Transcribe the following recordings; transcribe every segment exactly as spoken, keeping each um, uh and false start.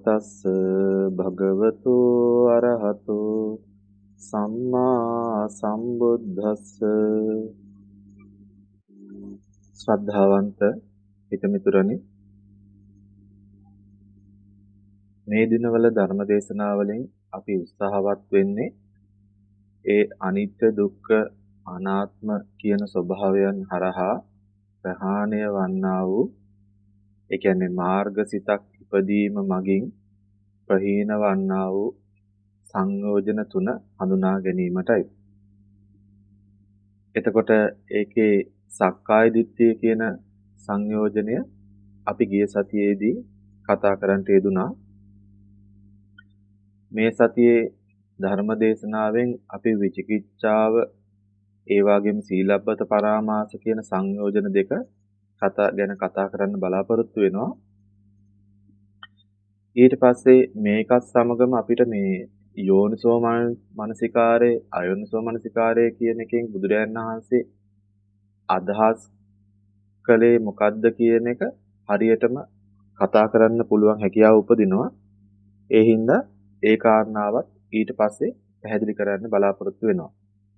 තස්ස භගවතු අරහතු සම්මා සම්බුද්දස්ස. ශ්‍රද්ධාවන්ත හිතමිතුරනි, මේ දිනවල ධර්ම දේශනාවලින් අපි උත්සාහවත් වෙන්නේ ඒ අනිත්‍ය දුක්ඛ අනාත්ම කියන ස්වභාවයන් හරහා ප්‍රහාණය වන්නා වූ, ඒ කියන්නේ මාර්ගසිතක් ඉපදීම මගින් ප්‍රහීන වන්නා වූ සංයෝජන තුන හඳුනා ගැනීමටයි. එතකොට ඒකේ සක්කාය දිට්ඨිය කියන සංයෝජනය අපි ගිය සතියේදී කතා කරන්නට යෙදුනා. මේ සතියේ ධර්ම දේශනාවෙන් අපි විචිකිච්ඡාව ඒ වගේම සීලබ්බත පරාමාස කියන සංයෝජන දෙක කතා ගැන කතා කරන්න බලාපොරොත්තු වෙනවා. ඊට පස්සේ මේකත් සමගම අපිට මේ යෝනිසෝ මනසිකාරයේ අයෝනිසෝ මනසිකාරයේ කියන එකෙන් බුදුරජාණන් වහන්සේ අදහස් කළේ මොකද්ද කියන එක හරියටම කතා කරන්න පුළුවන් හැකියාව උපදිනවා. ඒ හින්දා ඒ කාරණාවත් ඊට පස්සේ පැහැදිලි කරන්න බලාපොරොත්තු වෙනවා.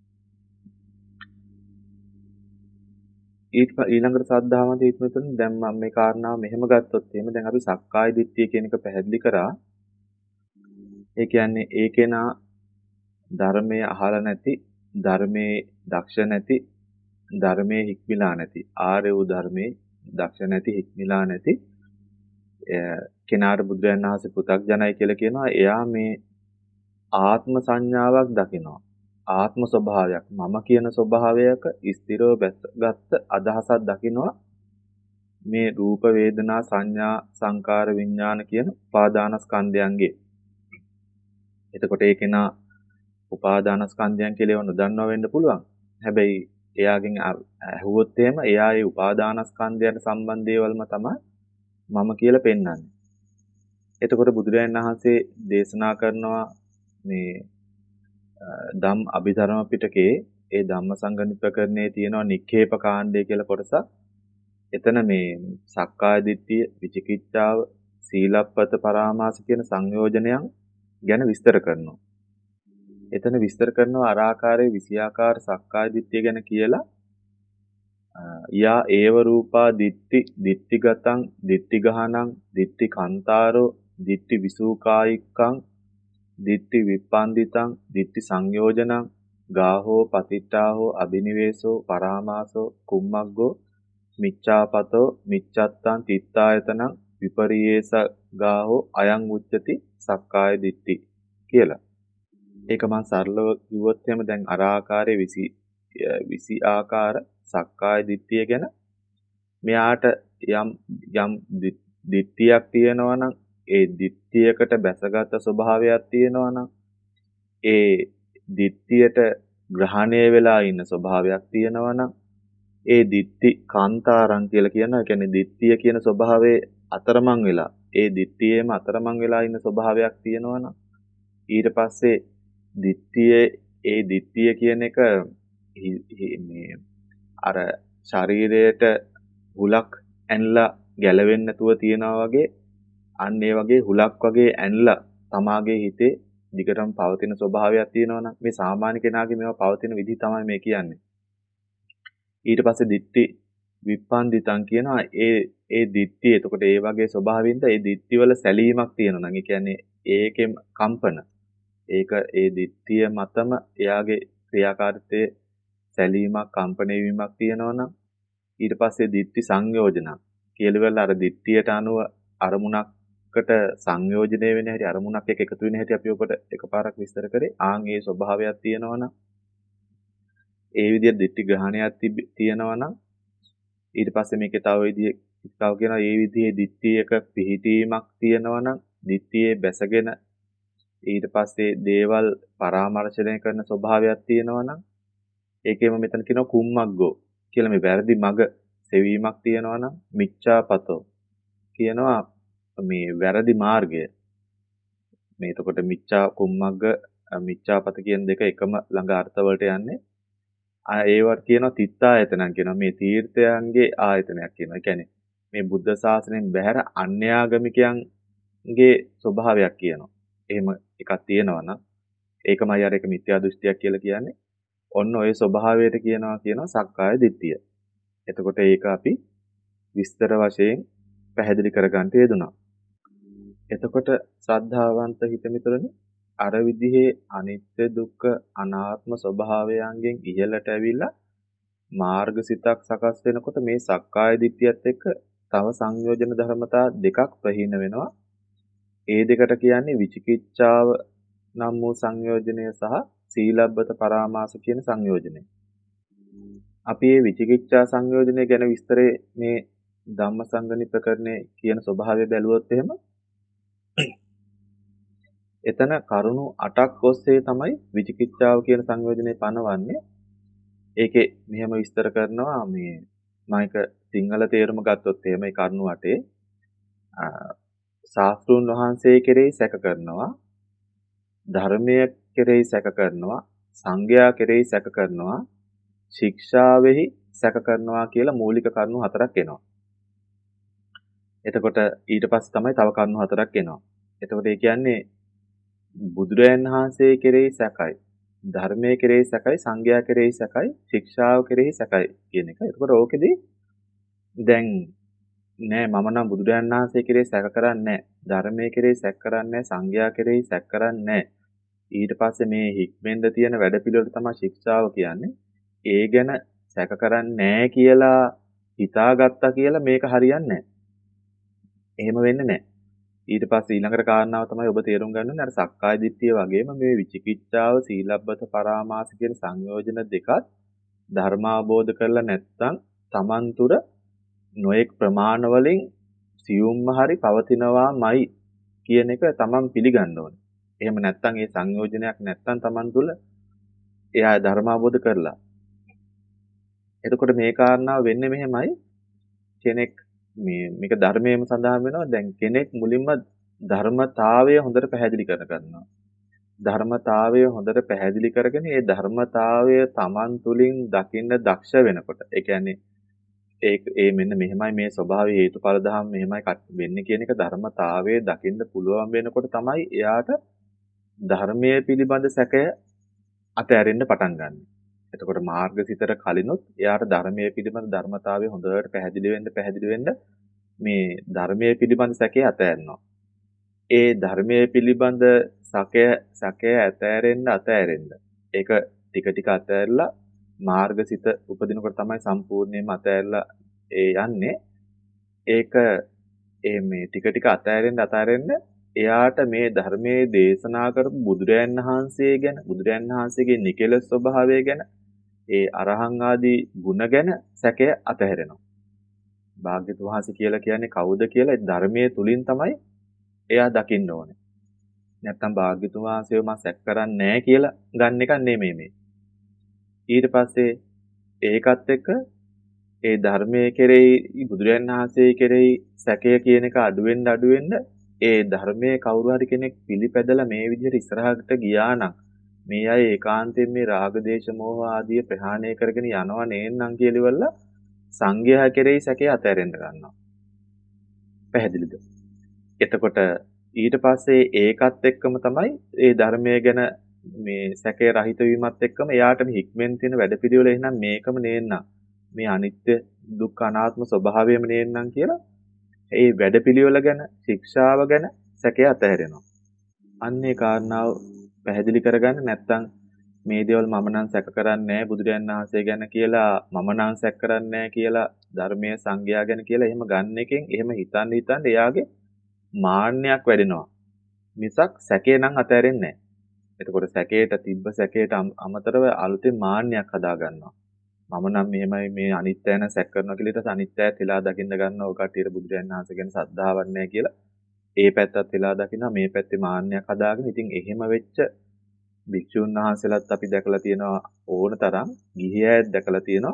ඊට ඊළඟට සද්ධාවන්ත හිතමිතුන් දැන් මම මේ කාරණාව මෙහෙම ගත්තොත් එහෙම දැන් අපි සක්කාය දිට්ඨිය කියන එක පැහැදිලි කරා. ඒ කියන්නේ ඒ කෙනා ධර්මයේ අහලා නැති, ධර්මයේ දක්ෂ නැති, ධර්මයේ හික්මිලා නැති, ආර්ය වූ ධර්මයේ දක්ෂ නැති, හික්මිලා නැති කෙනාට බුදුරජාණන් වහන්සේ පෘථග්ජනයි කියලා කියනවා. එයා මේ ආත්ම සංඥාවක් දකිනවා. ආත්ම ස්වභාවයක්, මම කියන ස්වභාවයක ස්ථිරව බැසගත් අදහසක් දකිනවා. මේ රූප වේදනා සංඥා සංකාර විඥාන කියන උපාදානස්කන්ධයන්ගේ. එතකොට ඒ කෙනා උපාදානස්කන්ධයන් කියලා ඒව නොදන්නවා වෙන්න පුළුවන්. හැබැයි එයාගෙන් ඇහුවොත් එහෙම එයා ඒ උපාදානස්කන්ධයන්ට සම්බන්ධ දේවල්ම තමයි මම කියලා පෙන්වන්නේ. එතකොට බුදුරජාණන් වහන්සේ දේශනා කරනවා මේ ධම් අභිධර්ම පිටකේ ඒ ධම්මසංගණිපකරණයේ තියෙනවා නික්ඛේප කාණ්ඩය කියලා කොටසක්. එතන මේ සක්කාය දිට්ඨිය, විචිකිච්ඡාව, සීලප්පත පරාමාස කියන සංයෝජනයන් ගැන විස්තර කරනවා. එතන විස්තර කරනවා අර ආකාරයේ විෂයාකාර සක්කාය දිට්ඨිය ගැන කියලා. යා ඒව රූපා දිට්ඨි දිට්ඨිගතං දිට්ඨි ගහනං දිට්ඨි කාන්තාරෝ දිට්ඨි විසූකායික්කං දිට්ඨි විප්පන්දිතං දිට්ඨි සංයෝජනං ගාහෝ පතිට්ඨාහෝ අබිනිවේසෝ පරාමාසෝ කුම්මග්ගෝ මිච්ඡාපතෝ මිච්ඡත්තං තිත්තායතනං විපරියේස ගාහෝ අයං උච්චති සක්කාය දිට්ඨි කියලා. ඒක මම සරලව කිව්වොත් එහෙම දැන් අර ආකාරයේ විසි විසි ආකාර සක්කාය දිට්ඨිය ගැන මෙයාට යම් යම් දිට්ඨියක් තියෙනවා නම් ඒ දිට්ඨියකට බැසගත් ස්වභාවයක් තියෙනවා නම් ඒ දිට්ඨියට ග්‍රහණය වෙලා ඉන්න ස්වභාවයක් තියෙනවා නම් ඒ දිට්ඨි කාන්තාරං කියලා කියනවා. ඒ කියන්නේ දිට්ඨිය කියන ස්වභාවයේ අතරමං වෙලා ඒ දිට්ඨියේම අතරමං වෙලා ඉන්න ස්වභාවයක් තියෙනවා නම් ඊට පස්සේ දිට්ඨියේ ඒ දිට්ඨිය කියන එක මේ අර ශරීරයට හුලක් ඇනලා ගැලවෙන්නේ නැතුව තියනවා වගේ, අන්න ඒ වගේ හුලක් වගේ ඇනලා තමාගේ හිතේ දිගටම පවතින ස්වභාවයක් තියෙනවා නම් මේ සාමාන්‍ය කෙනාගේ මේවා පවතින විදිහ තමයි මේ කියන්නේ. ඊට පස්සේ දිට්ඨි විප්පන්දිතං කියනවා. ඒ ඒ දිට්ඨිය එතකොට ඒ වගේ ස්වභාවයෙන්ද ඒ දිට්ඨි වල සැලීමක් තියෙනවා නම්, ඒ කියන්නේ ඒකෙම කම්පන, ඒක ඒ දිට්ඨිය මතම එයාගේ ක්‍රියාකාරීත්වයේ සැලීමක් කම්පන වීමක් තියෙනවා නම් ඊට පස්සේ දිට්ඨි සංයෝජන කියලා අර දිට්ඨියට අනුව අරමුණකට සංයෝජනය වෙන හැටි, අරමුණක් එක්ක එකතු වෙන හැටි අපි ඔබට එකපාරක් විස්තර කරේ. ආන් ඒ ස්වභාවයක් තියෙනවා නම් ඒ විදිහට දිට්ඨි ග්‍රහණයක් තියෙනවා නම් ඊට පස්සේ මේකේ තව විදිහක් තව කියනවා ඒ විදිහේ දිට්ඨියක පිහිටීමක් තියෙනවා නම් දිට්ඨියේ බැසගෙන ඊට පස්සේ දේවල් පරාමර්ශනය කරන ස්වභාවයක් තියෙනවා නම් ඒකෙම මෙතන කියනවා කුම්මග්ගෝ කියලා මේ වැරදි මග සෙවීමක් තියෙනවා නම් මිච්ඡාපතෝ කියනවා මේ වැරදි මාර්ගය. මේ එතකොට මිච්ඡා කුම්මග්ග මිච්ඡාපත කියන දෙක එකම ළඟ අර්ථ වලට යන්නේ. ආ ඒවට කියනවා තිත්තායතනක් කියනවා. මේ තීර්ථයන්ගේ ආයතනයක් කියනවා. ඒ කියන්නේ මේ බුද්ධ ශාසනයෙන් බැහැර අන්‍යාගමිකයන් ගේ ස්වභාවයක් කියනවා. එහෙම එකක් තියෙනවා නම් ඒකමයි අර එක මිත්‍යා දෘෂ්ටියක් කියලා කියන්නේ. ඔන්න ඔය ස්වභාවයට කියනවා කියනවා සක්කාය දිට්ඨිය. එතකොට ඒක අපි විස්තර වශයෙන් පැහැදිලි කරගන්න යෙදුණා. එතකොට ශ්‍රද්ධාවන්ත හිතමිතුරනි අර විදිහේ අනිත්‍ය දුක්ඛ අනාත්ම ස්වභාවයන්ගෙන් ඉහළට ඇවිල්ලා මාර්ගසිතක් සකස් වෙනකොට මේ සක්කාය දිට්ඨියත් එක්ක තව සංයෝජන ධර්මතා දෙකක් ප්‍රහීන වෙනවා. ඒ දෙකට කියන්නේ විචිකිච්ඡාව නම් වූ සංයෝජනය සහ සීලබ්බත පරාමාස කියන සංයෝජනය. අපි මේ විචිකිච්ඡා සංයෝජනය ගැන විස්තරේ මේ ධම්මසංගණි ප්‍රකරණේ කියන ස්වභාවය බැලුවොත් එහෙම එතන කරුණු අටක් ඔස්සේ තමයි විචිකිච්ඡාව කියන සංයෝජනේ පනවන්නේ. ඒකේ මෙහෙම විස්තර කරනවා මේ මම එක සිංහල තේරුම ගත්තොත් එහෙම ඒ කරුණු අටේ ශාස්ත්‍රූන් වහන්සේ කෙරෙහි සැක කරනවා, ධර්මයේ කෙරෙහි සැක කරනවා, සංඝයා කෙරෙහි සැක කරනවා, ශික්ෂාවෙහි සැක කරනවා කියලා මූලික කරුණු හතරක් එනවා. එතකොට ඊට පස්සේ තමයි තව කරුණු හතරක් එනවා. එතකොට ඒ කියන්නේ බුදුරයන් වහන්සේ කෙරෙහි සැකයි, ධර්මයේ කෙරෙහි සැකයි, සංඝයා කෙරෙහි සැකයි, ශික්ෂාව කෙරෙහි සැකයි කියන එක. එතකොට ඕකෙදී දැන් නෑ මම නම් බුදුරයන් වහන්සේ කෙරෙහි සැක කරන්නේ නෑ, ධර්මයේ කෙරෙහි සැක කරන්නේ නෑ, සංඝයා කෙරෙහි සැක කරන්නේ නෑ. ඊට පස්සේ මේ හික්මෙන්ද තියෙන වැඩපිළිවෙල තමයි ශික්ෂාව කියන්නේ. ඒ ගැන සැක කරන්නේ නෑ කියලා හිතාගත්තා කියලා මේක හරියන්නේ නෑ. එහෙම වෙන්නේ නෑ. ඊට පස්සේ ඊළඟට කාරණාව තමයි ඔබ තේරුම් ගන්න ඕනේ අර සක්කාය දිට්ඨිය වගේම මේ විචිකිච්ඡාව සීලබ්බත පරාමාස කියන සංයෝජන දෙකත් ධර්මාබෝධ කරලා නැත්නම් Taman තුර නොඑක් ප්‍රමාණ වලින් සියුම්ම හරි පවතිනවාමයි කියන එක Taman පිළිගන්න ඕනේ. එහෙම නැත්නම් ඒ සංයෝජනයක් නැත්නම් Taman තුල එයා ධර්මාබෝධ කරලා. එතකොට මේ කාරණාව වෙන්නේ මෙහෙමයි කෙනෙක් මේ මේක ධර්මයේම සඳහන් වෙනවා දැන් කෙනෙක් මුලින්ම ධර්මතාවය හොඳට පැහැදිලි කර ගන්නවා. ධර්මතාවය හොඳට පැහැදිලි කරගෙන ඒ ධර්මතාවය Taman තුලින් දකින්න දක්ෂ වෙනකොට ඒ කියන්නේ ඒ ඒ මෙන්න මෙහෙමයි මේ ස්වභාවය හේතුඵල ධම් මෙහෙමයි වෙන්නේ කියන එක ධර්මතාවයේ දකින්න පුළුවන් වෙනකොට තමයි එයාට ධර්මයේ පිළිබඳ සැකය අතහැරෙන්න පටන් ගන්න. එතකොට මාර්ගසිතට කලිනුත් එයාට ධර්මයේ පිළිබඳ ධර්මතාවය හොඳට පැහැදිලි වෙන්න පැහැදිලි වෙන්න මේ ධර්මයේ පිළිබඳ සැකය අතහැරෙනවා. ඒ ධර්මයේ පිළිබඳ සැකය සැකය අතහැරෙන්න අතහැරෙන්න ඒක ටික ටික අතහැරලා මාර්ගසිත උපදිනකොට තමයි සම්පූර්ණයෙන්ම අතහැරලා ඒ යන්නේ. ඒක ඒ මේ ටික ටික අතහැරෙන්න අතහැරෙන්න එයාට මේ ධර්මයේ දේශනා කරපු බුදුරයන් වහන්සේ ගැන බුදුරයන් වහන්සේගේ නිකලස් ස්වභාවය ගැන ඒ අරහං ආදී ගුණ ගැන සැකය අතහැරෙනවා. භාග්‍යතුන් වහන්සේ කියලා කියන්නේ කවුද කියලා ඒ ධර්මයේ තුලින් තමයි එයා දකින්න ඕනේ. නැත්තම් භාග්‍යතුන් වහන්සේව මම සැක කරන්නේ නැහැ කියලා ගන්න එක නෙමෙයි මේ. ඊට පස්සේ ඒකත් එක්ක ඒ ධර්මයේ කෙරෙහි බුදුරයන් වහන්සේ කෙරෙහි සැකය කියන එක අඩු වෙන්න අඩු වෙන්න ඒ ධර්මයේ කවුරු හරි කෙනෙක් පිළිපැදලා මේ විදිහට ඉස්සරහට ගියා නම් මේ අය ඒකාන්තයෙන් මේ රාග දේශ මොහ ආදී ප්‍රහාණය කරගෙන යනවා නේන්නම් කියලිවල සංඝයා කෙරෙහි සැකේ අතහැරෙන්න ගන්නවා. පැහැදිලිද? එතකොට ඊට පස්සේ ඒකත් එක්කම තමයි ඒ ධර්මයේ ගැන මේ සැකේ රහිත වීමත් එක්කම එයාට මේ හික්මෙන් තියෙන වැඩපිළිවෙල එහෙනම් මේකම නේන්නම්. මේ අනිත්‍ය දුක්ඛ අනාත්ම ස්වභාවයම නේන්නම් කියලා ඒ වැඩපිළිවෙල ගැන ශික්ෂාව ගැන සැකේ අතහැරෙනවා. අන්නේ කාරණාව පැහැදිලි කරගන්න නැත්නම් මේ දේවල් මම නම් සැක කරන්නේ නැහැ බුදුරයන් වහන්සේ ගැන කියලා මම නම් සැක කරන්නේ නැහැ කියලා ධර්මයේ සංගයා ගැන කියලා එහෙම ගන්න එකෙන් එහෙම හිතන්න හිතන්න එයාගේ මාන්නයක් වැඩෙනවා. මිසක් සැකේ නම් අතහැරෙන්නේ නැහැ. එතකොට සැකේට තිබ්බ සැකේට අමතරව අලුතෙන් මාන්නයක් හදා ගන්නවා. මම නම් මෙහෙමයි මේ අනිත්‍යය නැ සැක කරනවා කියලා ඊට පස්සේ අනිත්‍යය තිලා දකින්න ගන්නවා. ඔය කටියට බුදුරයන් වහන්සේ ගැන සද්ධාවක් නැහැ කියලා. ඒ පැත්තත් තිලා දකිනවා මේ පැත්තේ මාන්නයක් හදාගෙන ඉතින් එහෙම වෙච්ච භික්ෂුන් වහන්සේලාත් අපි දැකලා තියෙනවා ඕන තරම් ගිහියත් දැකලා තියෙනවා.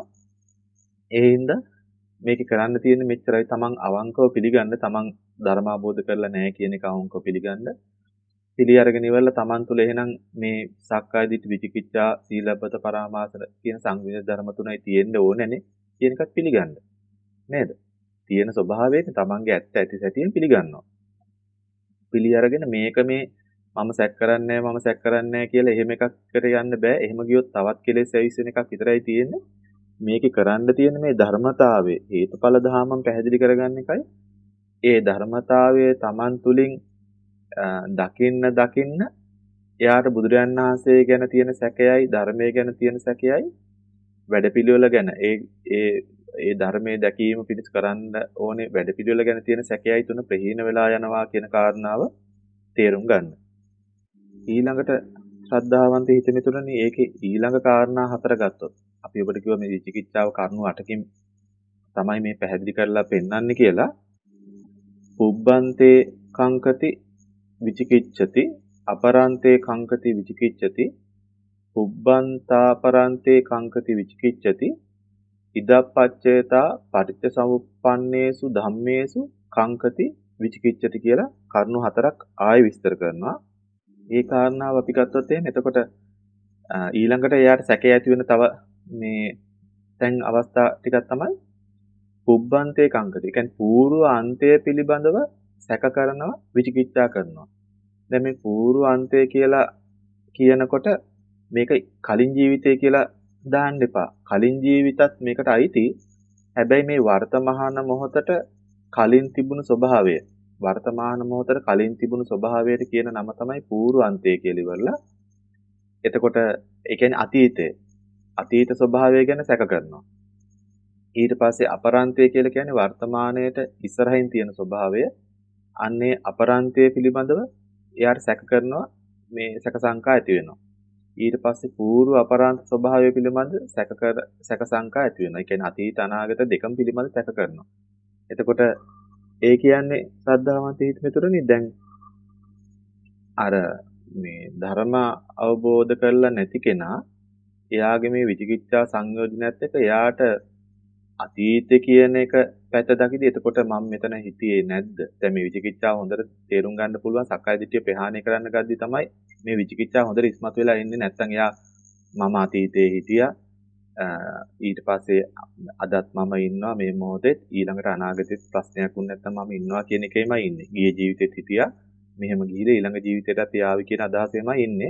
ඒ හින්දා මේක කරන්න තියෙන්නේ මෙච්චරයි තමන් අවංකව පිළිගන්න තමන් ධර්ම අවබෝධ කරලා නැහැ කියන එක අවංකව පිළිගන්න. පිළි අරගෙන ඉවරලා තමන් තුළ එහෙනම් මේ සක්කාය දිට්ඨි විචිකිච්ඡා සීලබ්බත පරාමාස කියන සංවිධ ධර්ම තුනයි තියෙන්න ඕනේනේ කියන එකත් පිළිගන්න. නේද? තියෙන ස්වභාවයෙන් තමන්ගේ ඇත්ත ඇති සැටියෙන් පිළිගන්නවා. පිළි අරගෙන මේක මේ මම සැක කරන්නේ මම සැක කරන්නේ කියලා එහෙම එකකට යන්න බෑ. එහෙම ගියොත් තවත් කෙලෙස් ඇවිස්සෙන එකක් විතරයි තියෙන්නේ. මේකේ කරන්න තියෙන මේ ධර්මතාවය හේතුඵල ධාමම් පැහැදිලි කරගන්න එකයි. ඒ ධර්මතාවය Taman තුලින් දකින්න දකින්න එයාට බුදුරජාණන් වහන්සේ ගැන තියෙන සැකයයි ධර්මයේ ගැන තියෙන සැකයයි වැඩපිළිවෙල ගැන ඒ ඒ ඒ ධර්මයේ දැකීම පිණිස කරන්න ඕනේ වැඩපිළිවෙල ගැන තියෙන සැකයයි තුන ප්‍රහීන වෙලා යනවා කියන කාරණාව තේරුම් ගන්න. ඊළඟට ශ්‍රද්ධාවන්ත හිත මිතුරනි ඒකේ ඊළඟ කාරණා හතර ගත්තොත් අපි ඔබට කිව්වා මේ විචිකිච්ඡාව කරුණු අටකින් තමයි මේ පැහැදිලි කරලා පෙන්වන්නේ කියලා. පුබ්බන්තේ කංකති විචිකිච්ඡති අපරන්තේ කංකති විචිකිච්ඡති පුබ්බන්තාපරන්තේ කංකති විචිකිච්ඡති ඉදප්පච්චේතා පටිච්චසමුප්පන්නේසු ධම්මේසු කංකති විචිකිච්ඡති කියලා කරුණු හතරක් ආයෙ විස්තර කරනවා. ඒ කාරණාව අපි ගත්තොත් එහෙනම් එතකොට ඊළඟට එයාට සැකේ ඇති වෙන තව මේ දැන් අවස්ථා ටිකක් තමයි පුබ්බන්තේ කංකති. ඒ කියන්නේ పూర్ව අන්තය පිළිබඳව සැක කරනවා විචිකිච්ඡා කරනවා. දැන් මේ పూర్ව අන්තය කියලා කියනකොට මේක කලින් ජීවිතය කියලා දාන්න එපා. කලින් ජීවිතත් මේකට අයිති. හැබැයි මේ වර්තමාන මොහොතට කලින් තිබුණු ස්වභාවය වර්තමාන මොහොතට කලින් තිබුණු ස්වභාවයට කියන නම තමයි పూర్ව අන්තය කියලා ඉවරලා. එතකොට ඒ කියන්නේ අතීතය. අතීත ස්වභාවය ගැන සැක කරනවා. ඊට පස්සේ අපරාන්තය කියලා කියන්නේ වර්තමානයේට ඉස්සරහින් තියෙන ස්වභාවය. අන්නේ අපරාන්තය පිළිබඳව එයාට සැක කරනවා මේ සැක සංකා ඇති වෙනවා. ඊට පස්සේ పూర్ව අපරාන්ත ස්වභාවය පිළිබඳ සැක කර සැක සංකා ඇති වෙනවා. ඒ කියන්නේ අතීත අනාගත දෙකම පිළිබඳ සැක කරනවා. එතකොට ඒ කියන්නේ ශ්‍රද්ධාවන්ත හිත මෙතුණනි දැන් අර මේ ධර්ම අවබෝධ කරලා නැති කෙනා එයාගේ මේ විචිකිච්ඡා සංයෝජනයත් එක්ක එයාට අතීතය කියන එක පැත්ත දකිද්දි එතකොට මම මෙතන හිතියේ නැද්ද? දැන් මේ විචිකිච්ඡාව හොඳට තේරුම් ගන්න පුළුවන් සක්කාය දිට්ඨිය ප්‍රහාණය කරන්න ගද්දි තමයි මේ විචිකිච්ඡාව හොඳට ඉස්මතු වෙලා ඉන්නේ. නැත්නම් එයා මම අතීතයේ හිටියා ඊට පස්සේ අදත් මම ඉන්නවා මේ මොහොතේ ඊළඟට අනාගතෙත් ප්‍රශ්නයක් වුණ නැත්නම් මම ඉන්නවා කියන එකේමයි ඉන්නේ. ගිය ජීවිතෙත් හිටියා මෙහෙම ගිහිලා ඊළඟ ජීවිතයටත් යාවි කියන අදහසෙමයි ඉන්නේ.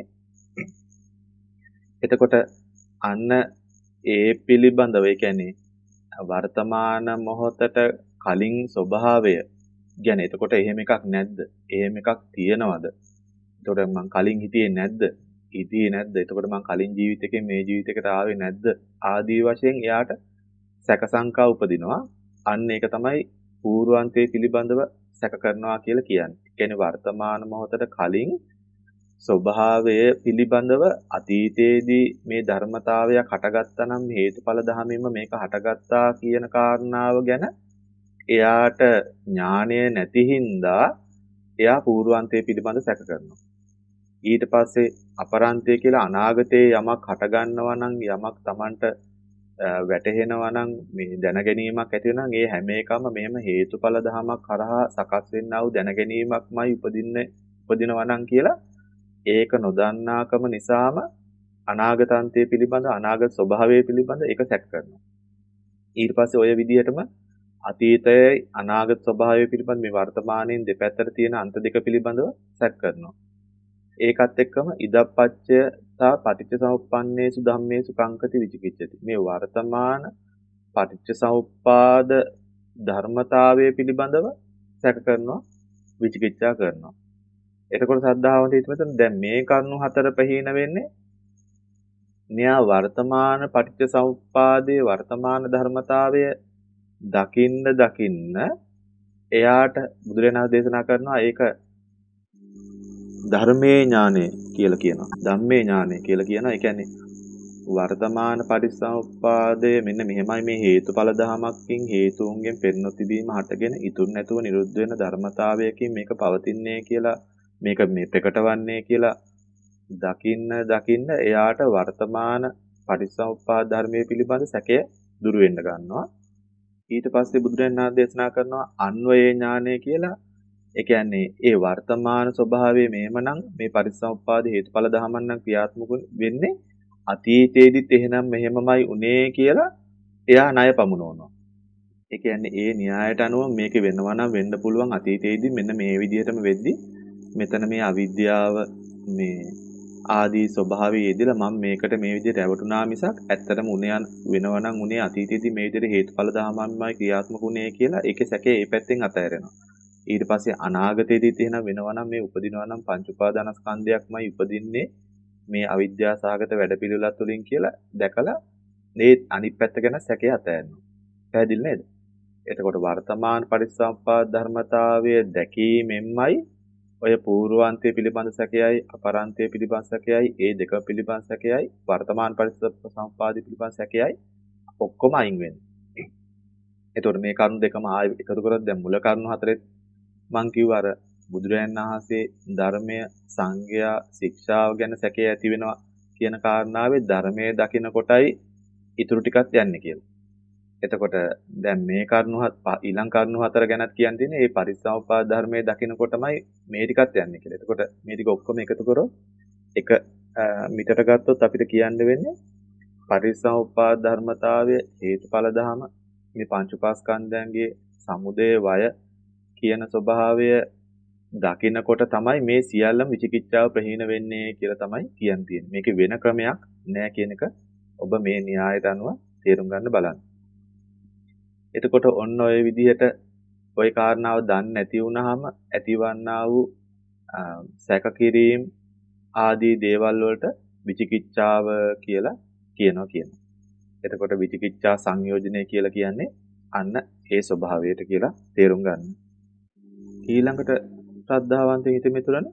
එතකොට අන්න ඒ පිළිබඳව ඒ කියන්නේ වර්තමාන මොහොතට කලින් ස්වභාවය ගැන එතකොට එහෙම එකක් නැද්ද? එහෙම එකක් තියෙනවද? එතකොට මං කලින් හිටියේ නැද්ද? හිටියේ නැද්ද? එතකොට මං කලින් ජීවිතයකින් මේ ජීවිතයකට ආවේ නැද්ද? ආදී වශයෙන් එයාට සැක සංකා උපදිනවා. අන්න ඒක තමයි పూర్වාන්තයේ පිළිබඳව සැක කරනවා කියලා කියන්නේ. ඒ කියන්නේ වර්තමාන මොහොතට කලින් ස්වභාවය පිළිබඳව අතීතයේදී මේ ධර්මතාවයක් හටගත්තා නම් හේතුඵල ධමයෙන්ම මේක හටගත්තා කියන කාරණාව ගැන එයාට ඥාණය නැති හින්දා එයා పూర్වාන්තයේ පිළිබඳ සැක කරනවා. ඊට පස්සේ අපරාන්තය කියලා අනාගතයේ යමක් හටගන්නවා නම් යමක් Tamanට වැටහෙනවා නම් මේ දැනගැනීමක් ඇති වෙනවා නම් ඒ හැම එකම මෙහෙම හේතුඵල ධමයක් කරහා සකස් වෙන්නා වූ දැනගැනීමක්මයි උපදින්නේ උපදිනවා නම් කියලා ඒක නොදන්නාකම නිසාම අනාගතාන්තය පිළිබඳ අනාගත ස්වභාවය පිළිබඳ ඒක සැක කරනවා. ඊට පස්සේ ඔය විදිහටම අතීතයේ අනාගත ස්වභාවය පිළිබඳ මේ වර්තමානයේ දෙපැත්තට තියෙන අන්ත දෙක පිළිබඳව සැක කරනවා. ඒකත් එක්කම ඉදප්පච්චය තා පටිච්චසමුප්පන්නේසු ධම්මේසු කංකති විචිකිච්ඡති. මේ වර්තමාන පටිච්චසමුප්පාද ධර්මතාවය පිළිබඳව සැක කරනවා විචිකිච්ඡා කරනවා. එතකොට සද්ධාවන්ත හිතමෙතන දැන් මේ කරුණු හතර ප්‍රහීන වෙන්නේ මෙයා වර්තමාන පටිච්චසමුප්පාදයේ වර්තමාන ධර්මතාවය දකින්න දකින්න එයාට බුදුරණා දේශනා කරනවා ඒක ධර්මයේ ඥානය කියලා කියනවා. ධම්මේ ඥානය කියලා කියනවා. ඒ කියන්නේ වර්තමාන පටිච්චසමුප්පාදයේ මෙන්න මෙහෙමයි මේ හේතුඵල ධමයන්කින් හේතුන්ගෙන් පෙරනොත් තිබීම හටගෙන ඉතුරු නැතුව නිරුද්ධ වෙන ධර්මතාවයකින් මේක පවතින්නේ කියලා මේක මේ ප්‍රකටවන්නේ කියලා දකින්න දකින්න එයාට වර්තමාන පටිච්චසමුප්පාද ධර්මයේ පිළිබඳ සැකය දුරු වෙන්න ගන්නවා. ඊට පස්සේ බුදුරජාණන් දේශනා කරනවා අන්වයේ ඥානය කියලා. ඒ කියන්නේ ඒ වර්තමාන ස්වභාවය මෙහෙමනම් මේ පටිච්චසමුප්පාද හේතුඵල ධමයන් නම් ක්‍රියාත්මක වෙන්නේ අතීතයේදීත් එහෙනම් මෙහෙමමයි උනේ කියලා එයා ණය පමුණවනවා. ඒ කියන්නේ ඒ න්‍යායට අනුව මේක වෙනවා නම් වෙන්න පුළුවන් අතීතයේදී මෙන්න මේ විදිහටම වෙද්දි මෙතන මේ අවිද්‍යාව මේ ආදී ස්වභාවයේ යෙදලා මම මේකට මේ විදිහට රැවටුණා මිසක් ඇත්තටම උණයන් වෙනවනම් උනේ අතීතයේදී මේ විදිහට හේතුඵල ධර්මමයි ක්‍රියාත්මක උනේ කියලා ඒකේ සැකේ ඒ පැත්තෙන් අතහැරෙනවා. ඊට පස්සේ අනාගතයේදීත් එහෙනම් වෙනවනම් මේ උපදිනවනම් පංච උපාදානස්කන්ධයක්මයි උපදින්නේ මේ අවිද්‍යා සාගත වැඩපිළිවෙලත් වලින් කියලා දැකලා මේ අනිත් පැත්ත ගැන සැකේ අතහැරෙනවා. පැහැදිලි නේද? එතකොට වර්තමාන පරිසම්පාද ධර්මතාවය දැකීමෙන්මයි ඔය పూర్වාන්තය පිළිබඳ සැකයයි අපරාන්තය පිළිබඳ සැකයයි ඒ දෙක පිළිබඳ සැකයයි වර්තමාන පරිසම්පාද පිළිබඳ සැකයයි ඔක්කොම අයින් වෙන්නේ. එතකොට මේ කරුණු දෙකම ආයෙ එකතු කරොත් දැන් මුල කරුණු හතරෙත් මං කිව්වා අර බුදුරයන් වහන්සේ ධර්මය සංඝයා ශික්ෂාව ගැන සැකේ ඇති වෙනවා කියන කාරණාවේ ධර්මයේ දකින කොටයි ඉතුරු ටිකත් යන්නේ කියලා. එතකොට දැන් මේ කරුණු ඊළඟ කරුණු හතර ගැනත් කියන්න තියෙන්නේ මේ පරිසම්පාද ධර්මයේ දකිනකොටමයි මේ ටිකත් යන්නේ කියලා. එතකොට මේ ටික ඔක්කොම එකතු කරොත් එක මිටට ගත්තොත් අපිට කියන්න වෙන්නේ පරිසම්පාද ධර්මතාවය හේතුඵල ධම මේ පංච උපාස්කන්ධයන්ගේ සමුදය වය කියන ස්වභාවය දකිනකොට තමයි මේ සියල්ලම විචිකිච්ඡාව ප්‍රහීන වෙන්නේ කියලා තමයි කියන්න තියෙන්නේ. මේකේ වෙන ක්‍රමයක් නෑ කියන එක ඔබ මේ න්‍යායයට අනුව තේරුම් ගන්න බලන්න. එතකොට ඔන්න ඔය විදිහට ওই කාරණාව දන්නේ නැති වුනහම ඇතිවන්නා වූ සැක කිරීම ආදී දේවල් වලට විචිකිච්ඡාව කියලා කියනවා කියනවා. එතකොට විචිකිච්ඡා සංයෝජනය කියලා කියන්නේ අන්න ඒ ස්වභාවයට කියලා තේරුම් ගන්න. ඊළඟට ශ්‍රද්ධාවන්ත හිත මෙතුළන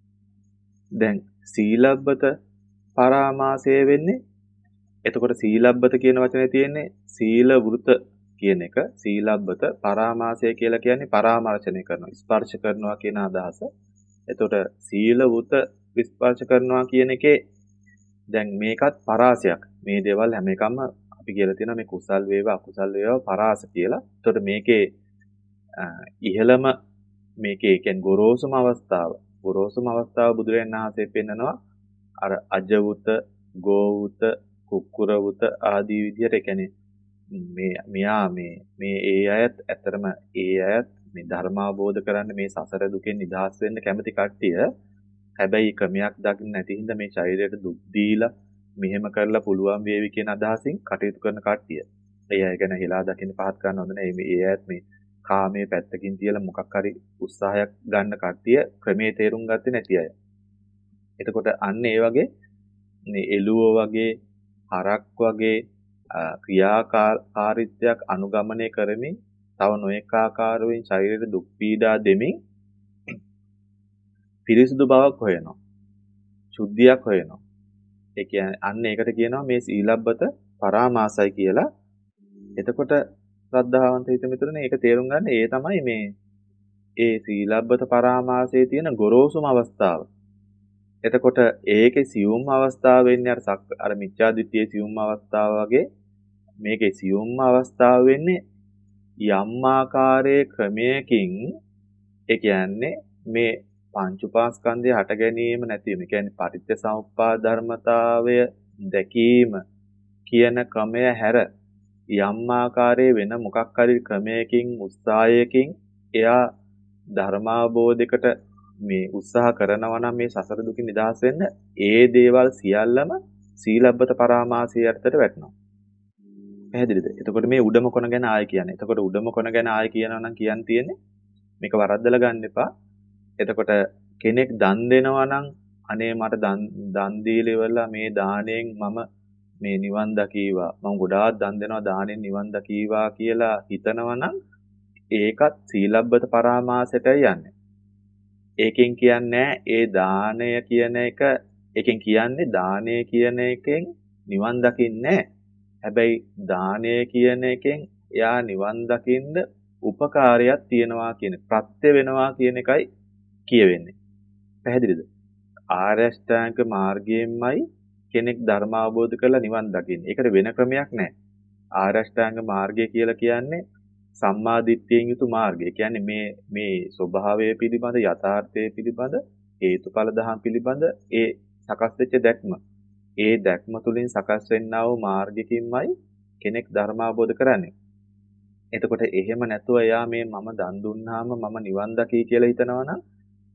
දැන් සීලබ්බත පරාමාසය වෙන්නේ. එතකොට සීලබ්බත කියන වචනේ තියෙන්නේ සීල වෘත කියන එක. සීලබ්බත පරාමාසය කියලා කියන්නේ පරාමර්ශනය කරනවා, ස්පර්ශ කරනවා කියන අදහස. එතකොට සීල වෘත ස්පර්ශ කරනවා කියන එකේ දැන් මේකත් පරාසයක්. මේ දේවල් හැම එකම අපි කියලා තියෙනවා මේ කුසල් වේවා අකුසල් වේවා පරාස කියලා. එතකොට මේකේ ඉහළම මේකේ කියන්නේ ගොරෝසුම අවස්ථාව. ගොරෝසුම අවස්ථාව බුදුරජාණන් වහන්සේ පෙන්නනවා අර අජවුත, ගෝවුත, කුක්කුරවුත ආදී විදිහට. ඒ කියන්නේ මේ මෙයා මේ මේ ඒ අයත් ඇත්තරම ඒ අයත් මේ ධර්ම අවබෝධ කරන්න මේ සසර දුකෙන් නිදහස් වෙන්න කැමති කට්ටිය. හැබැයි ක්‍රමයක් දකින්න නැති හින්දා මේ ශරීරයට දුක් දීලා මෙහෙම කරලා පුළුවන් වේවි කියන අදහසින් කටයුතු කරන කට්ටිය. ඒ අය ගැන හිලා දකින්න පහත් කරන්න හොඳ නැහැ. මේ ඒ අයත් මේ කාමයේ පැත්තකින් තියලා මොකක් හරි උත්සාහයක් ගන්න කට්ටිය ක්‍රමේ තේරුම් ගත්තේ නැති අය. එතකොට අන්න ඒ වගේ මේ එළුව වගේ හරක් වගේ ක්‍රියාකාරීත්වයක් අනුගමනය කරමින් තව නොඑක ආකාරයෙන් ශරීරයට දුක් පීඩා දෙමින් පිරිසුදු බවක් හොයනවා. සුද්ධියක් හොයනවා. ඒ කියන්නේ අන්න ඒකට කියනවා මේ සීලබ්බත පරාමාසයි කියලා. එතකොට ශ්‍රද්ධාවන්ත හිත මිතුරනේ ඒක තේරුම් ගන්න ඒ තමයි මේ ඒ සීලබ්බත පරාමාසයේ තියෙන ගොරෝසුම අවස්ථාව. එතකොට ඒකේ සියුම් අවස්ථාව වෙන්නේ අර අර මිච්ඡාදිට්ඨියේ සියුම් අවස්ථාව වගේ මේකේ සියුම් අවස්ථාව වෙන්නේ යම් ආකාරයේ ක්‍රමයකින් ඒ කියන්නේ මේ පංච උපාස්කන්ධය හට ගැනීම නැතිවීම. ඒ කියන්නේ පටිච්චසමුප්පාද ධර්මතාවය දැකීම කියන ක්‍රමය හැර යම් ආකාරයේ වෙන මොකක් හරි ක්‍රමයකින් උත්සාහයකින් එයා ධර්මාබෝධයකට මේ උත්සාහ කරනවා නම් මේ සසර දුකින් නිදහස් වෙන්න ඒ දේවල් සියල්ලම සීලබ්බත පරාමාසය යටතට වැටෙනවා. පැහැදිලිද? එතකොට මේ උඩම කොන ගැන ආයෙ කියන්නේ. එතකොට උඩම කොන ගැන ආයෙ කියනවා නම් කියන්න තියෙන්නේ මේක වරද්දලා ගන්න එපා. එතකොට කෙනෙක් දන් දෙනවා නම් අනේ මට දන් දන් දීලා ඉවරලා මේ දාණයෙන් මම මේ නිවන් දකීවා. මම ගොඩාක් දන් දෙනවා දාණයෙන් නිවන් දකීවා කියලා හිතනවා නම් ඒකත් සීලබ්බත පරාමාසයටයි යන්නේ. ඒකෙන් කියන්නේ ඒ දාණය කියන එක ඒකෙන් කියන්නේ දාණය කියන එකෙන් නිවන් දකින්නේ. හැබැයි දාණය කියන එකෙන් එයා නිවන් දකින්න උපකාරයක් තියනවා කියන ප්‍රත්‍ය වෙනවා කියන එකයි කියවෙන්නේ. පැහැදිලිද? ආර්ය අෂ්ටාංග මාර්ගයෙන්මයි කෙනෙක් ධර්ම අවබෝධ කරලා නිවන් දකින්නේ. ඒකට වෙන ක්‍රමයක් නැහැ. ආර්ය අෂ්ටාංග මාර්ගය කියලා කියන්නේ සම්මා දිට්ඨියෙන් යුතු මාර්ගය. කියන්නේ මේ මේ ස්වභාවය පිළිබඳ යථාර්ථය පිළිබඳ හේතුඵල ධම් පිළිබඳ ඒ සකස් වෙච්ච දැක්ම. ඒ දැක්ම තුලින් සකස් වෙන්නා වූ මාර්ගයකින්මයි කෙනෙක් ධර්ම අවබෝධ කරන්නේ. එතකොට එහෙම නැතුව එයා මේ මම දන් දුන්නාම මම නිවන් දකී කියලා හිතනවා නම්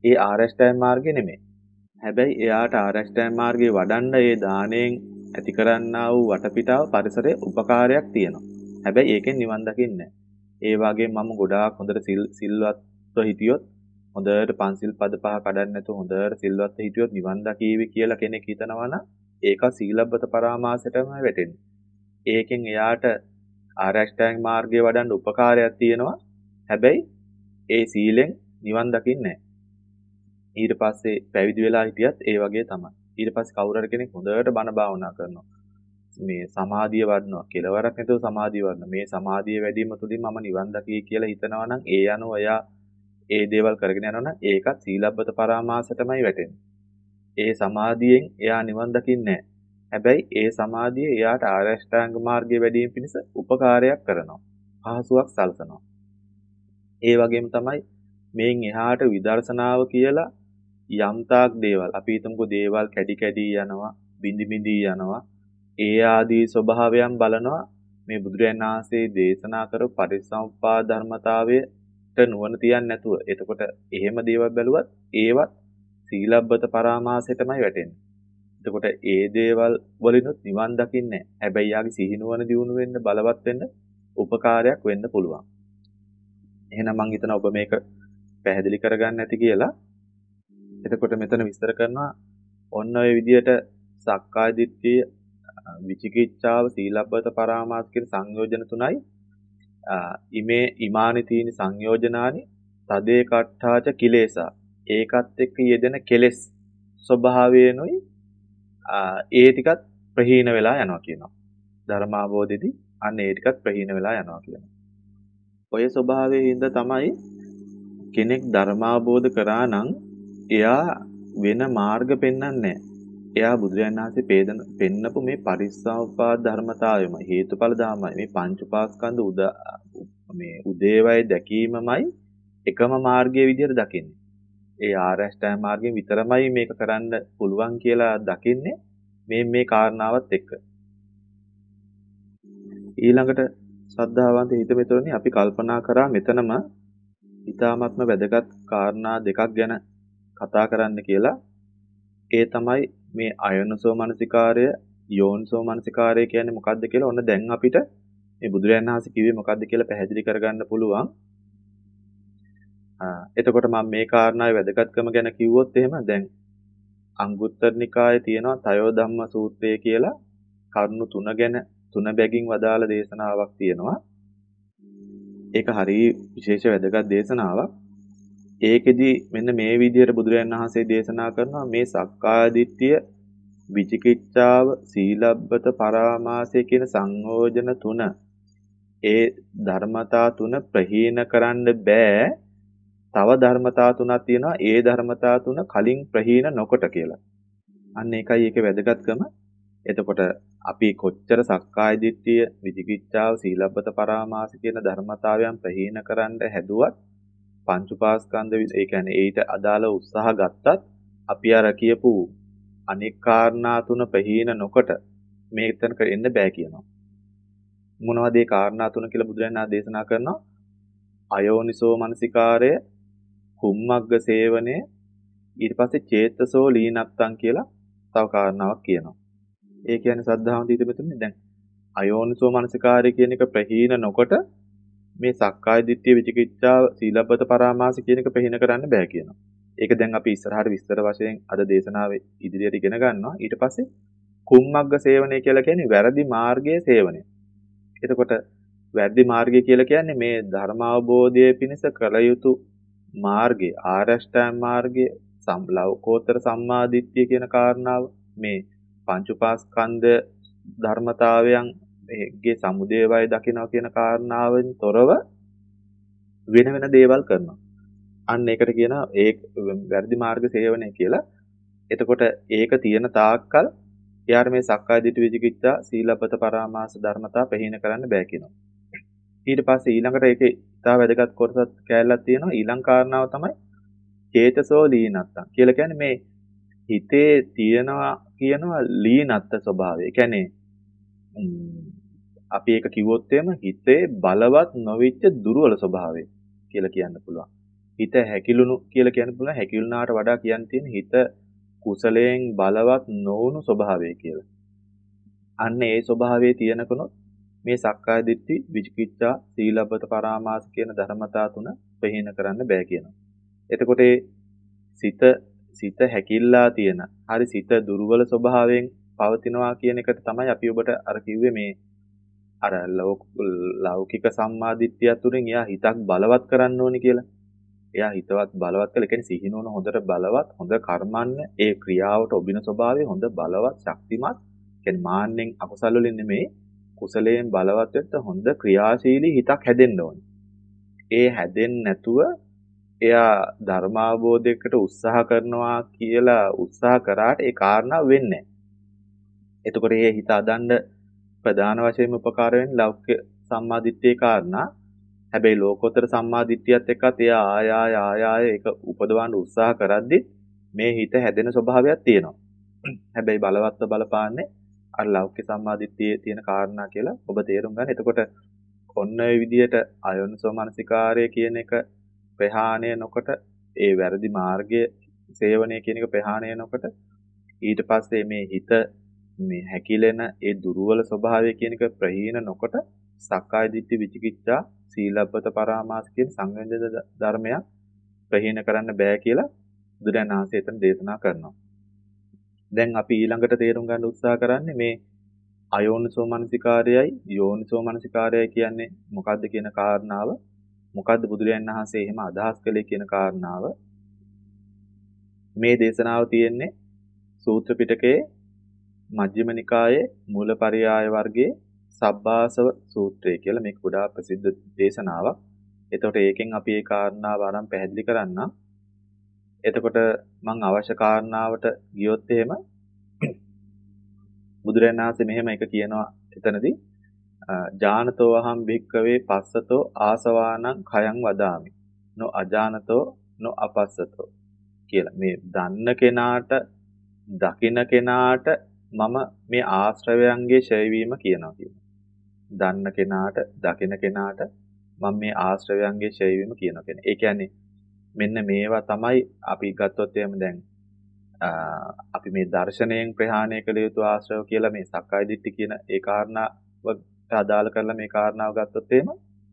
ඒ ආරෂ්ඨායන මාර්ගය නෙමෙයි. හැබැයි එයාට ආරෂ්ඨායන මාර්ගයේ වඩන්න ඒ දාණයෙන් ඇති කරන්නා වූ වටපිටාව පරිසරයේ උපකාරයක් තියෙනවා. හැබැයි ඒකෙන් නිවන් දකින්නේ ඒ වගේ මම ගොඩාක් හොඳට සිල් සිල්වත්ව හිටියොත් හොඳට පන්සිල් පද පහ කඩන්න නැතුව හොඳට සිල්වත්ව හිටියොත් නිවන් දකීවි කියලා කෙනෙක් හිතනවා නම් ඒක සීලබ්බත පරාමාසයටම වැටෙන්නේ. ඒකෙන් එයාට ආරෂ්ඨාංග මාර්ගයේ වඩන්න උපකාරයක් තියෙනවා. හැබැයි ඒ සීලෙන් නිවන් දකින්නේ ඊට පස්සේ පැවිදි වෙලා හිටියත් ඒ වගේ තමයි. ඊට පස්සේ කවුරු හරි කෙනෙක් හොඳට බණ භාවනා කරනවා. මේ සමාධිය වඩනවා. කෙලවරක් නැතුව සමාධිය වඩනවා. මේ සමාධිය වැඩිම තුලින් මම නිවන් දකී කියලා හිතනවා නම් ඒ අනුව එයා ඒ දේවල් කරගෙන යනවා නම් ඒකත් සීලබ්බත පරාමාසයටමයි වැටෙන්නේ. ඒ සමාධියෙන් එයා නිවන් දකින්නේ නැහැ. හැබැයි ඒ සමාධිය එයාට ආරෂ්ඨාංග මාර්ගයේ වැඩිම පිණිස උපකාරයක් කරනවා. පහසුවක් සලසනවා. ඒ වගේම තමයි මේන් එහාට විදර්ශනාව කියලා යම්තාක් දේවල් අපි හිතමුකෝ දේවල් කැඩි කැඩි යනවා, බිඳි බිඳි යනවා. ඒ ආදී ස්වභාවයන් බලනවා මේ බුදුරජාණන් වහන්සේ දේශනා කරපු පටිච්චසමුප්පාද ධර්මතාවයට නුවණ තියන්නේ නැතුව. එතකොට එහෙම දේවල් බැලුවත් ඒවත් සීලබ්බත පරාමාසයටමයි වැටෙන්නේ. එතකොට ඒ දේවල් වලිනුත් නිවන් දකින්නේ නැහැ. හැබැයි යාගේ සිහිනුවන දියුණු වෙන්න බලවත් වෙන්න උපකාරයක් වෙන්න පුළුවන්. එහෙනම් මම හිතනවා ඔබ මේක පැහැදිලි කරගන්න ඇති කියලා. එතකොට මෙතන විස්තර කරනවා ඔන්න ඔය විදිහට සක්කාය දිට්ඨිය, විචිකිච්ඡාව, සීලබ්බත පරාමාස කියන සංයෝජන තුනයි ඉමේ ඉමානි තීනි සංයෝජනානි තදේ කට්ඨාච කිලේසා. ඒකත් එක්ක යෙදෙන කෙලෙස් ස්වභාවයෙන්ුයි ඒ ටිකත් ප්‍රහීන වෙලා යනවා කියනවා. ධර්මාවබෝධෙදී අන්න ඒ ටිකත් ප්‍රහීන වෙලා යනවා කියනවා. ඔය ස්වභාවයේ හින්දා තමයි කෙනෙක් ධර්මාවබෝධ කරා නම් එයා වෙන මාර්ග පෙන්වන්නේ නැහැ. එයා බුදුරජාණන් වහන්සේ පේදන පෙන්නපු මේ පරිස්සම්පාද ධර්මතාවයම හේතුඵල ධර්මයි. මේ පංච උපාස්කන්ධ උද මේ උදේවය දැකීමමයි එකම මාර්ගයේ විදිහට දකින්නේ. ඒ ආරෂ්ඨාය මාර්ගයෙන් විතරමයි මේක කරන්න පුළුවන් කියලා දකින්නේ මේ මේ කාරණාවත් එක්ක. ඊළඟට ශ්‍රද්ධාවන්ත හිතමිතුරනි අපි කල්පනා කරා මෙතනම ඊ타ත්ම වැදගත් කාරණා දෙකක් ගැන කතා කරන්න කියලා. ඒ තමයි මේ අයෝනිසෝ මනසිකාරය, යෝනිසෝ මනසිකාරය කියන්නේ මොකක්ද කියලා ඔන්න දැන් අපිට මේ බුදුරජාණන් වහන්සේ කිව්වේ මොකක්ද කියලා පැහැදිලි කරගන්න පුළුවන්. එතකොට මම මේ කාරණාවේ වැදගත්කම ගැන කිව්වොත් එහෙම දැන් අංගුත්තර නිකායේ තියෙනවා තයෝ ධම්ම සූත්‍රය කියලා කරුණු තුන ගැන තුන බැගින් වදාළ දේශනාවක් තියෙනවා. ඒක හරිය විශේෂ වැදගත් දේශනාවක්. ඒකෙදි මෙන්න මේ විදිහට බුදුරජාණන් වහන්සේ දේශනා කරනවා මේ සක්කාය දිට්ඨිය, විචිකිච්ඡාව, සීලබ්බත පරාමාසය කියන සංයෝජන තුන ඒ ධර්මතා තුන ප්‍රහීන කරන්න බෑ. තව ධර්මතා තුනක් තියෙනවා ඒ ධර්මතා තුන කලින් ප්‍රහීන නොකොට කියලා. අන්න ඒකයි ඒකේ වැදගත්කම. එතකොට අපි කොච්චර සක්කාය දිට්ඨිය, විචිකිච්ඡාව, සීලබ්බත පරාමාස කියන ධර්මතාවයන් ප්‍රහීන කරන්න හැදුවත් පංච උපාස්කන්ධ ඒ කියන්නේ ඊට අදාළ උත්සාහ ගත්තත් අපි අර කියපු අනෙක් කාරණා තුන ප්‍රහීන නොකොට මේකතනක එන්න බෑ කියනවා. මොනවද ඒ කාරණා තුන කියලා බුදුරජාණන් දේශනා කරනවා? අයෝනිසෝ මනසිකාරය, කුම්මග්ග සේවනය, ඊට පස්සේ චේතසෝ ලීනත්තං කියලා තව කාරණාවක් කියනවා. ඒ කියන්නේ සද්ධාවන්ත හිතෙන්නේ දැන් අයෝනිසෝ මනසිකාරය කියන එක ප්‍රහීන නොකොට මේ සක්කාය දිට්ඨිය, විචිකිච්ඡාව, සීලබ්බත පරාමාස කියන එක ප්‍රහීන කරන්න බෑ කියනවා. ඒක දැන් අපි ඉස්සරහට විස්තර වශයෙන් අද දේශනාවේ ඉදිරියට ඉගෙන ගන්නවා. ඊට පස්සේ කුම්මග්ග සේවනය කියලා කියන්නේ වැරදි මාර්ගයේ සේවනය. එතකොට වැරදි මාර්ගය කියලා කියන්නේ මේ ධර්මාවබෝධයේ පිණිස කළ යුතු මාර්ගය, ආරෂ්ඨාංග මාර්ගය, සම්ලෞකෝත්තර සම්මාදිට්ඨිය කියන කාරණාව, මේ පංච උපාස්කන්ධ ධර්මතාවයන් ඒගේ සමුදේවය දකිනවා කියන කාරණාවෙන් තොරව වෙන වෙන දේවල් කරනවා. අන්න ඒකට කියනවා ඒ වැරදි මාර්ග සේවනය කියලා. එතකොට ඒක තියෙන තාක්කල් යාර මේ සක්කාය දිට්ඨි, විචිකිච්ඡා, සීලබ්බත පරාමාස ධර්මතා ප්‍රහීන කරන්න බෑ කියනවා. ඊට පස්සේ ඊළඟට ඒකේ ඉතා වැදගත් කොටසක් කැලලක් තියෙනවා. ඊළඟ කාරණාව තමයි චේතසෝ ලීනත්තං කියලා කියන්නේ මේ හිතේ තියෙනවා කියනවා ලීනත්ත ස්වභාවය. ඒ කියන්නේ අපි ඒක කිව්වොත් එහෙම හිතේ බලවත් නොවිච්ච දුර්වල ස්වභාවය කියලා කියන්න පුළුවන්. හිත හැකිලුණු කියලා කියන්න පුළුවන්. හැකිලුණාට වඩා කියන්න තියෙන හිත කුසලයෙන් බලවත් නොවුණු ස්වභාවය කියලා. අන්න ඒ ස්වභාවයේ තියෙනකොනොත් මේ සක්කාය දිට්ඨි, විචිකිච්ඡා, සීලබ්බත පරාමාස කියන ධර්මතා තුන ප්‍රහීන කරන්න බෑ කියනවා. එතකොට සිත සිත හැකිල්ලා තියෙන, හරි සිත දුර්වල ස්වභාවයෙන් පවතිනවා කියන එකට තමයි අපි ඔබට අර කිව්වේ මේ අර ලෞකික සම්මාදිට්ඨිය තුළින් එයා හිතක් බලවත් කරන්න ඕනේ කියලා. එයා හිතවත් බලවත් කළ කියන්නේ සිහිනුවන හොඳට බලවත්, හොඳ කර්මන්න, ඒ ක්‍රියාවට ඔබින ස්වභාවය හොඳ බලවත්, ශක්තිමත්. කියන්නේ මාන්නෙන් අකුසල වලින් නෙමෙයි, කුසලයෙන් බලවත් වෙන්න හොඳ ක්‍රියාශීලී හිතක් හැදෙන්න ඕනේ. ඒ හැදෙන්නේ නැතුව එයා ධර්මාවබෝධයකට උත්සාහ කරනවා කියලා උත්සාහ කරාට ඒ කාරණා වෙන්නේ නැහැ. එතකොට මේ හිත අදන්න ප්‍රධාන වශයෙන්ම උපකාර වෙන්නේ ලෞකික සම්මාදිට්ඨියේ කාරණා. හැබැයි ලෝකෝත්තර සම්මාදිට්ඨියත් එක්කත් එයා ආය ආය ආය ආය ඒක උපදවන්න උත්සාහ කරද්දි මේ හිත හැදෙන ස්වභාවයක් තියෙනවා. හැබැයි බලවත්ව බලපාන්නේ අර ලෞකික සම්මාදිට්ඨියේ තියෙන කාරණා කියලා ඔබ තේරුම් ගන්න. එතකොට ඔන්න ඔය විදිහට අයෝනිසෝ මනසිකාරය කියන එක ප්‍රහාණය නොකොට ඒ වැරදි මාර්ගයේ සේවනය කියන එක ප්‍රහාණය නොකොට ඊට පස්සේ මේ හිත මේ හැකිලෙන ඒ දුර්වල ස්වභාවය කියන එක ප්‍රහීන නොකොට සක්කාය දිට්ඨි, විචිකිච්ඡා, සීලබ්බත පරාමාස කියන සංයෝජන ධර්මයක් ප්‍රහීන කරන්න බෑ කියලා බුදුරජාණන් වහන්සේ එතන දේශනා කරනවා. දැන් අපි ඊළඟට තේරුම් ගන්න උත්සාහ කරන්නේ මේ අයෝනිසෝ මනසිකාරයයි යෝනිසෝ මනසිකාරයයි කියන්නේ මොකක්ද කියන කාරණාව. මොකද්ද බුදුරජාණන් වහන්සේ එහෙම අදහස් කළේ කියන කාරණාව. මේ දේශනාව තියෙන්නේ සූත්‍ර පිටකයේ මජ්ක්‍ධිම නිකායේ මූලපරියාය වර්ගයේ සබ්බාසව සූත්‍රය කියලා මේක ගොඩාක් ප්‍රසිද්ධ දේශනාවක්. එතකොට ඒකෙන් අපි ඒ කාරණාව අරන් පැහැදිලි කරන්නම්. එතකොට මම අවශ්‍ය කාරණාවට ගියොත් එහෙම බුදුරජාණන් වහන්සේ මෙහෙම එක කියනවා එතනදී ජානතෝ අහම් භික්කවේ පස්සතෝ ආසවානං khයං වදාමි නො අජානතෝ නො අපස්සතෝ කියලා. මේ දන්න කෙනාට දකින කෙනාට මම මේ ආශ්‍රවයන්ගේ ඡය වීම කියනවා කියනවා. දන්න කෙනාට දකින කෙනාට මම මේ ආශ්‍රවයන්ගේ ඡය වීම කියනවා කියන්නේ. ඒ කියන්නේ මෙන්න මේවා තමයි අපි ගත්තොත් එහෙම දැන් අපි මේ දර්ශනයෙන් ප්‍රහාණය කළ යුතු ආශ්‍රව කියලා මේ සක්කාය දිට්ඨි කියන ඒ කාරණාවට අදාළ කරලා මේ කාරණාව ගත්තොත් එහෙම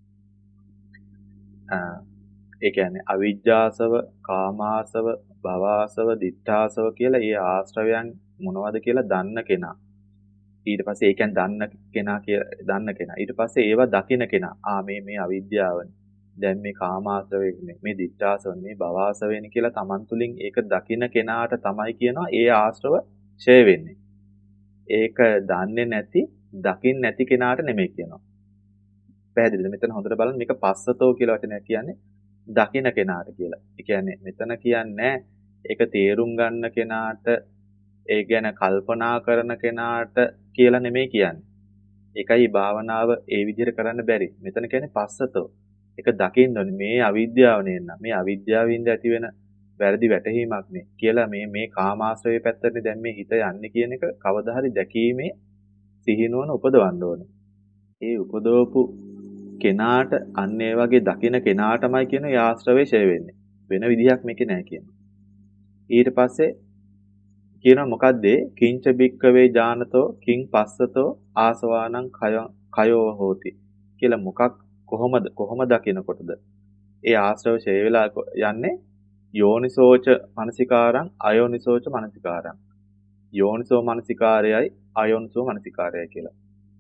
ඒ කියන්නේ අවිජ්ජාසව, කාමාසව, භවආසව, දිඨාසව කියලා ඒ ආශ්‍රවයන් මොනවද කියලා දන්න කෙනා. ඊට පස්සේ ඒ කියන්නේ දන්න කෙනා කියලා දන්න කෙනා. ඊට පස්සේ ඒවා දකින කෙනා. ආ මේ මේ අවිද්‍යාවනේ. දැන් මේ කාමාශ්‍රවයනේ, මේ දිඨාසවනේ, මේ භවආසවනේ කියලා Taman තුලින් ඒක දකින කෙනාට තමයි කියනවා ඒ ආශ්‍රව ඡය වෙන්නේ. ඒක දන්නේ නැති, දකින් නැති කෙනාට නෙමෙයි කියනවා. පැහැදිලිද? මෙතන හොඳට බලන්න මේක පස්සතෝ කියලා වචනයක් කියන්නේ දකින කෙනාට කියලා. ඒ කියන්නේ මෙතන කියන්නේ ඒක තේරුම් ගන්න කෙනාට, ඒ ගැන කල්පනා කරන කෙනාට කියලා නෙමෙයි කියන්නේ. ඒකයි භාවනාව ඒ විදිහට කරන්න බැරි. මෙතන කියන්නේ පස්සතෝ. ඒක දකින්න ඕනේ. මේ අවිද්‍යාව නේන්න. මේ අවිද්‍යාවින්ද ඇති වෙන වැරදි වැටහීමක් නේ කියලා මේ මේ කාමාශ්‍රයේ පැත්තටනේ දැන් මේ හිත යන්නේ කියන එක කවදා හරි දැකීමේ සිහිනුවන උපදවන්න ඕනේ. ඒ උපදවපු කෙනාට අන්න ඒ වගේ දකින කෙනාටමයි කියන යාශ්‍රවේ ඡය වෙන්නේ. වෙන විදිහක් මේකේ නැහැ කියනවා. ඊට පස්සේ කියනවා මොකද්ද? කිංච බික්කවේ ජානතෝ කිං පස්සතෝ ආසවානං කයෝ හෝති කියලා මොකක් කොහොමද කොහොම දකිනකොටද ඒ ආශ්‍රව ඡය වෙලා යන්නේ යෝනිසෝච මනසිකාරං අයෝනිසෝච මනසිකාරං. යෝනිසෝ මනසිකාරයයි අයෝනිසෝ මනසිකාරයයි කියලා.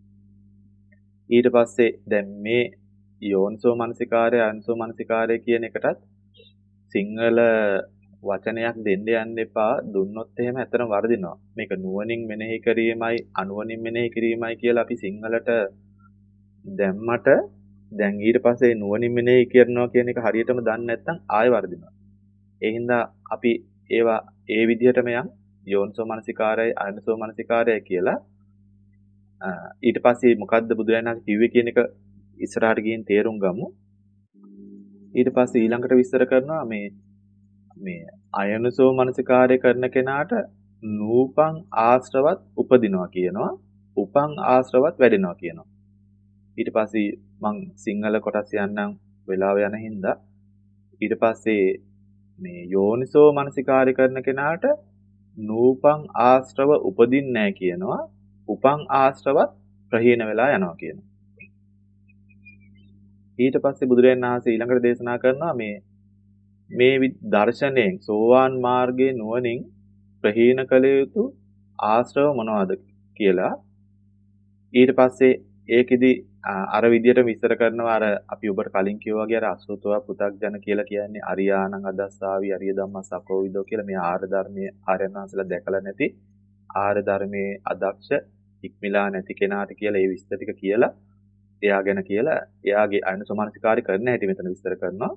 ඊට පස්සේ දැන් මේ යෝනිසෝ මනසිකාරය අයෝනිසෝ මනසිකාරය කියන එකටත් සිංහල වචනයක් දෙන්න යන්න එපා. දුන්නොත් එහෙම ඇත්තටම වර්ධිනවා. මේක නුවණින් මෙනෙහි කිරීමයි අනුවණින් මෙනෙහි කිරීමයි කියලා අපි සිංහලට දැම්මට දැන් ඊට පස්සේ නුවණින් මෙනෙහි කරනවා කියන එක හරියටම දන්නේ නැත්නම් ආයෙ වර්ධිනවා. ඒ හින්දා අපි ඒවා ඒ විදිහටම යන් යෝනිසෝ මනසිකාරයයි අයෝනිසෝ මනසිකාරයයි කියලා ඊට පස්සේ මොකද්ද බුදුරජාණන් වහන්සේ කිව්වේ කියන එක ඉස්සරහට ගිහින් තේරුම් ගමු. ඊට පස්සේ ඊළඟට විස්තර කරනවා මේ මේ අයෝනිසෝ මනසිකාරය කරන කෙනාට නූපං ආශ්‍රවත් උපදිනවා කියනවා. උපං ආශ්‍රවත් වැඩෙනවා කියනවා. ඊට පස්සේ මං සිංහල කොටස් යන්නම් වෙලාව යන හින්දා ඊට පස්සේ මේ යෝනිසෝ මනසිකාරය කරන කෙනාට නූපං ආශ්‍රව උපදින්නේ නැහැ කියනවා. උපං ආශ්‍රවත් ප්‍රහීන වෙලා යනවා කියනවා. ඊට පස්සේ බුදුරජාණන් වහන්සේ ඊළඟට දේශනා කරනවා මේ මේ දර්ශනයෙන් සෝවාන් මාර්ගයේ නුවණින් ප්‍රහීන කළ යුතු ආශ්‍රව මොනවද කියලා. ඊට පස්සේ ඒකෙදි අර විදියට විස්තර කරනවා අර අපි ඔබට කලින් කිව්වා වගේ අර අසුතවා පු탁ජන කියලා කියන්නේ අරියාණං අදස්සාවි අරිය ධම්මස්සකෝ විදෝ කියලා මේ ආර්ය ධර්මයේ ආර්යනාසලා දැකලා නැති ආර්ය ධර්මයේ අදක්ෂ ඉක්මිලා නැති කෙනාට කියලා ඒ විස්තර ටික කියලා එයා ගැන කියලා එයාගේ අයනසමානසිකාරී කරන හැටි මෙතන විස්තර කරනවා.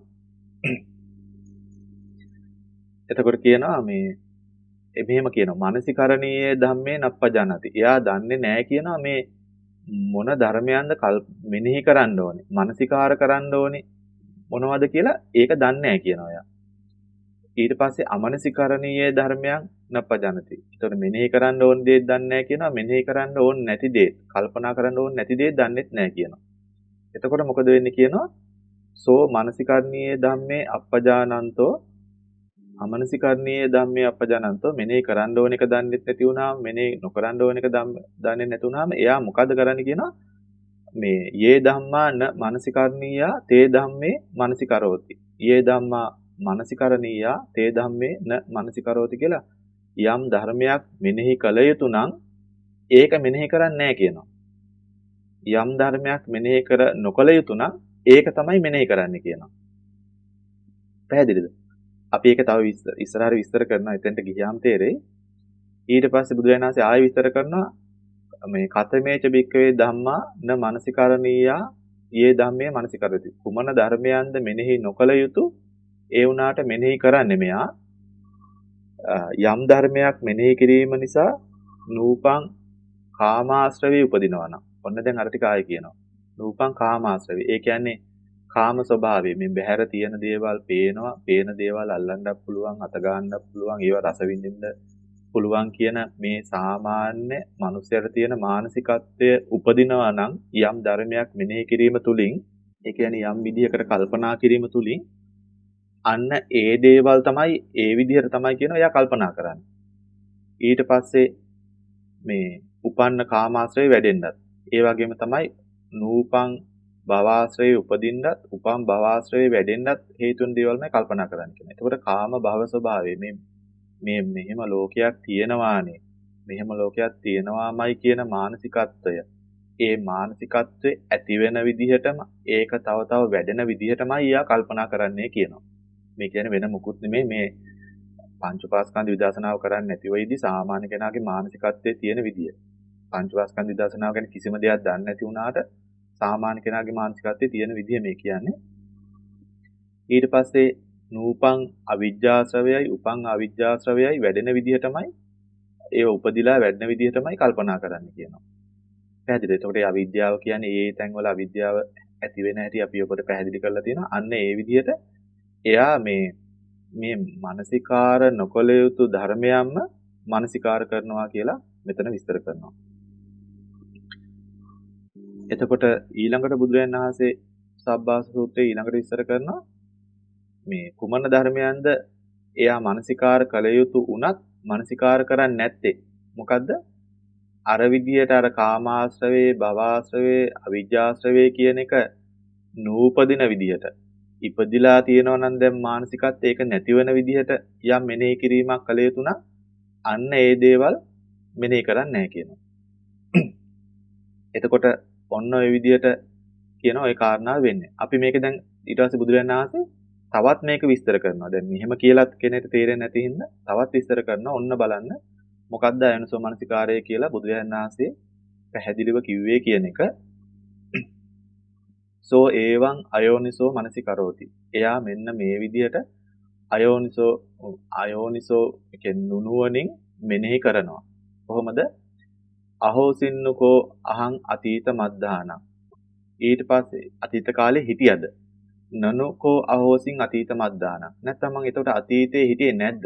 එතකොට කියනවා මේ මෙහෙම කියනවා මානසිකරණීය ධම්මේ නප්පජානති. එයා දන්නේ නැහැ කියනවා මේ මොන ධර්මයන්ද මෙනෙහි කරන්න ඕනේ. මානසිකාර කරන්න ඕනේ මොනවද කියලා ඒක දන්නේ නැහැ කියනවා එයා. ඊට පස්සේ අමනසිකරණීය ධර්මයන් නප්පජානති. ඒතකොට මෙනෙහි කරන්න ඕන දේ දන්නේ නැහැ කියනවා. මෙනෙහි කරන්න ඕන නැති දේ, කල්පනා කරන්න ඕන නැති දේ දන්නේත් නැහැ කියනවා. එතකොට මොකද වෙන්නේ කියනවා? සෝ මානසිකරණීය ධම්මේ අප්පජානන්තෝ අමනසිකරණීය ධම්මේ අපජානන්තෝ මෙනෙහි කරන්න ඕන එක දන්නේ නැති වුණාම මෙනෙහි නොකරන්න ඕන එක දන්නේ නැති වුණාම එයා මොකද කරන්නේ කියනවා මේ යේ ධම්මා න මානසිකරණීයා තේ ධම්මේ මානසිකරෝති යේ ධම්මා මානසිකරණීයා තේ ධම්මේ න මානසිකරෝති කියලා යම් ධර්මයක් මෙනෙහි කළ යුතු නම් ඒක මෙනෙහි කරන්නේ නැහැ කියනවා. යම් ධර්මයක් මෙනෙහි කර නොකළ යුතු නම් ඒක තමයි මෙනෙහි කරන්න කියනවා. පැහැදිලිද? අපි ඒක තව ඉස්සරහට විස්තර කරනවා. එතෙන්ට ගියාම තේරෙයි. ඊට පස්සේ බුදුරජාණන් වහන්සේ ආයෙ විස්තර කරනවා මේ කතමේච බික්කවේ ධම්මා න මානසිකරණීයා යේ ධම්මේ මානසිකරති. කුමන ධර්මයන්ද මෙනෙහි නොකළ යුතු ඒ වුණාට මෙනෙහි කරන්නේ මෙයා. යම් ධර්මයක් මෙනෙහි කිරීම නිසා නූපං කාමාශ්‍රවේ උපදිනවා නම්. ඔන්න දැන් අර ටික ආයෙ කියනවා. නූපං කාමාශ්‍රවේ. ඒ කියන්නේ කාම ස්වභාවය මේ බහැර තියෙන දේවල් පේනවා, පේන දේවල් අල්ලන්නත් පුළුවන්, අත ගන්නත් පුළුවන්, ඒවා රස විඳින්න පුළුවන් කියන මේ සාමාන්‍ය මනුස්සයර තියෙන මානසිකත්වය උපදිනවා නම් යම් ධර්මයක් මෙනෙහි කිරීම තුලින්, ඒ කියන්නේ යම් විදිහකට කල්පනා කිරීම තුලින් අන්න ඒ දේවල් තමයි ඒ විදිහට තමයි කියනවා එයා කල්පනා කරන්නේ. ඊට පස්සේ මේ උපන්න කාමාශ්‍රය වැඩෙන්නත්. ඒ වගේම තමයි නූපං භවආශ්‍රයේ උපදින්නත් උපම් භවආශ්‍රයේ වැඩෙන්නත් හේතුන් දේවල්මයි කල්පනා කරන්න කියන්නේ. එතකොට කාම භව ස්වභාවය මේ මේ මෙහෙම ලෝකයක් තියෙනවානේ. මෙහෙම ලෝකයක් තියෙනවාමයි කියන මානසිකත්වය. ඒ මානසිකත්වයේ ඇති වෙන විදිහටම ඒක තව තව වැඩෙන විදිහටමයි යා කල්පනා කරන්නේ කියනවා. මේ කියන්නේ වෙන මුකුත් නෙමෙයි මේ පංච උපාස්කන්ධ විදර්ශනාව කරන්නේ නැති වෙයිදී සාමාන්‍ය කෙනාගේ මානසිකත්වයේ තියෙන විදිය. පංච උපාස්කන්ධ විදර්ශනාව ගැන කිසිම දෙයක් දන්නේ නැති වුණාට සාමාන්‍ය කෙනාගේ මානසිකත්වයේ තියෙන විදිය මේ කියන්නේ. ඊට පස්සේ නූපං අවිජ්ජාශ්‍රවයයි උපං අවිජ්ජාශ්‍රවයයි වැඩෙන විදිහටමයි ඒව උපදිලා වැඩෙන විදිහටමයි කල්පනා කරන්න කියනවා. පැහැදිලිද? එතකොට ඒ අවිද්‍යාව කියන්නේ ඒ තැන්වල අවිද්‍යාව ඇති වෙන හැටි අපි ඔබට පැහැදිලි කරලා තියෙනවා. අන්න ඒ විදිහට එයා මේ මේ මානසිකාර නොකළ යුතු ධර්මයන්ම මානසිකාර කරනවා කියලා මෙතන විස්තර කරනවා. එතකොට ඊළඟට බුදුරජාණන් වහන්සේ සබ්බාස සූත්‍රයේ ඊළඟට විස්තර කරනවා මේ කුමන ධර්මයන්ද එයා මානසිකාර කළ යුතු උනත් මානසිකාර කරන්නේ නැත්තේ මොකද්ද? අර විදියට අර කාමාශ්‍රවේ, භවආශ්‍රවේ, අවිජ්ජාශ්‍රවේ කියන එක නූපදින විදියට ඉපදිලා තියෙනවා නම් දැන් මානසිකත් ඒක නැති වෙන විදිහට යම් මෙනෙහි කිරීමක් කළ යුතු නම් අන්න ඒ දේවල් මෙනෙහි කරන්නේ නැහැ කියනවා. එතකොට ඔන්න ඔය විදිහට කියන ඔය කාරණාව වෙන්නේ. අපි මේක දැන් ඊට පස්සේ බුදුරජාණන් වහන්සේ තවත් මේක විස්තර කරනවා. දැන් මෙහෙම කියලාත් කෙනෙක්ට තේරෙන්නේ නැති හින්දා තවත් විස්තර කරනවා. ඔන්න බලන්න මොකක්ද අයනසෝ මනසිකාරය කියලා බුදුරජාණන් වහන්සේ පැහැදිලිව කිව්වේ කියන එක. සෝ ඒවං අයෝනිසෝ මනසිකරෝති. එයා මෙන්න මේ විදිහට අයෝනිසෝ අයෝනිසෝ කියන්නේ නුනුවණින් මෙනෙහි කරනවා. කොහොමද? අහෝසින්නකෝ අහං අතීත මද්ධානං. ඊට පස්සේ අතීත කාලේ හිටියද? නනුකෝ අහෝසින් අතීත මද්ධානං. නැත්නම් මං එතකොට අතීතේ හිටියේ නැද්ද?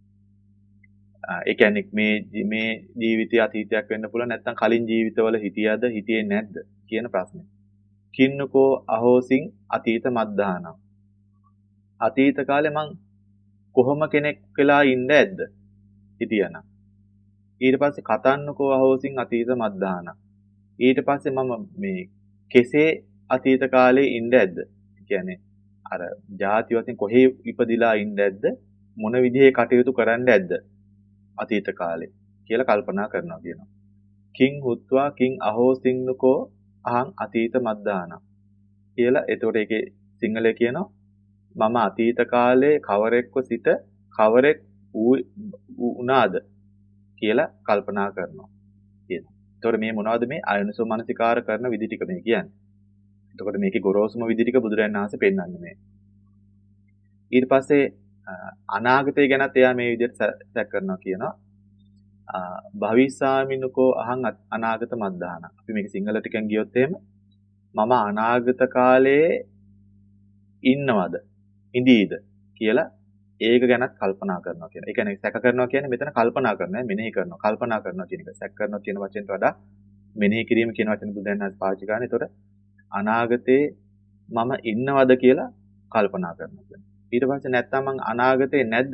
ඒ කියන්නේ මේ මේ ජීවිතයේ අතීතයක් වෙන්න පුළුවන් නැත්නම් කලින් ජීවිතවල හිටියද හිටියේ නැද්ද කියන ප්‍රශ්නේ. කින්නකෝ අහෝසින් අතීත මද්ධානං. අතීත කාලේ මං කොහොම කෙනෙක් වෙලා ඉන්න ඇද්ද? හිටියනම්. ඊට පස්සේ කතන්නකෝ අහෝසින් අතීත මද්දාන. ඊට පස්සේ මම මේ කෙසේ අතීත කාලේ ඉන්න ඇද්ද? කියන්නේ අර ಜಾති වශයෙන් කොහේ ඉපදිලා ඉන්න ඇද්ද? මොන විදිහේ කටයුතු කරන්න ඇද්ද? අතීත කාලේ කියලා කල්පනා කරනවා කියනවා. කිං හුත්වා කිං අහෝසින්නකෝ අහං අතීත මද්දාන කියලා. එතකොට ඒකේ සිංහලයේ කියනවා මම අතීත කාලේ කවරෙක්ව සිට කවරෙක් වුණාද කියලා කල්පනා කරනවා කියනවා. එතකොට මේ මොනවද මේ අයෝනිසෝ මනසිකාර කරන විදි ටික මේ කියන්නේ. එතකොට මේකේ ගොරෝසුම විදි ටික බුදුරජාණන් වහන්සේ පෙන්වන්නේ මේ. ඊට පස්සේ අනාගතය ගැනත් එයා මේ විදිහට සැක කරනවා කියනවා. භවිස්සාමිනුකෝ අහං අනාගත මද්දාන. අපි මේක සිංහල ටිකෙන් ගියොත් එහෙම මම අනාගත කාලේ ඉන්නවද? ඉඳීද කියලා ඒක ගැනත් කල්පනා කරනවා කියන. ඒ කියන්නේ සැක කරනවා කියන්නේ මෙතන කල්පනා කරනවා, මෙනෙහි කරනවා, කල්පනා කරනවා කියන එක. සැක කරනවා කියන වචෙන්ට වඩා මෙනෙහි කිරීම කියන වචන බුදුන් පාවිච්චි කරන්නේ. ඒතකොට අනාගතේ මම ඉන්නවද කියලා කල්පනා කරනවා කියන්නේ. ඊට පස්සේ නැත්තම් මං අනාගතේ නැද්ද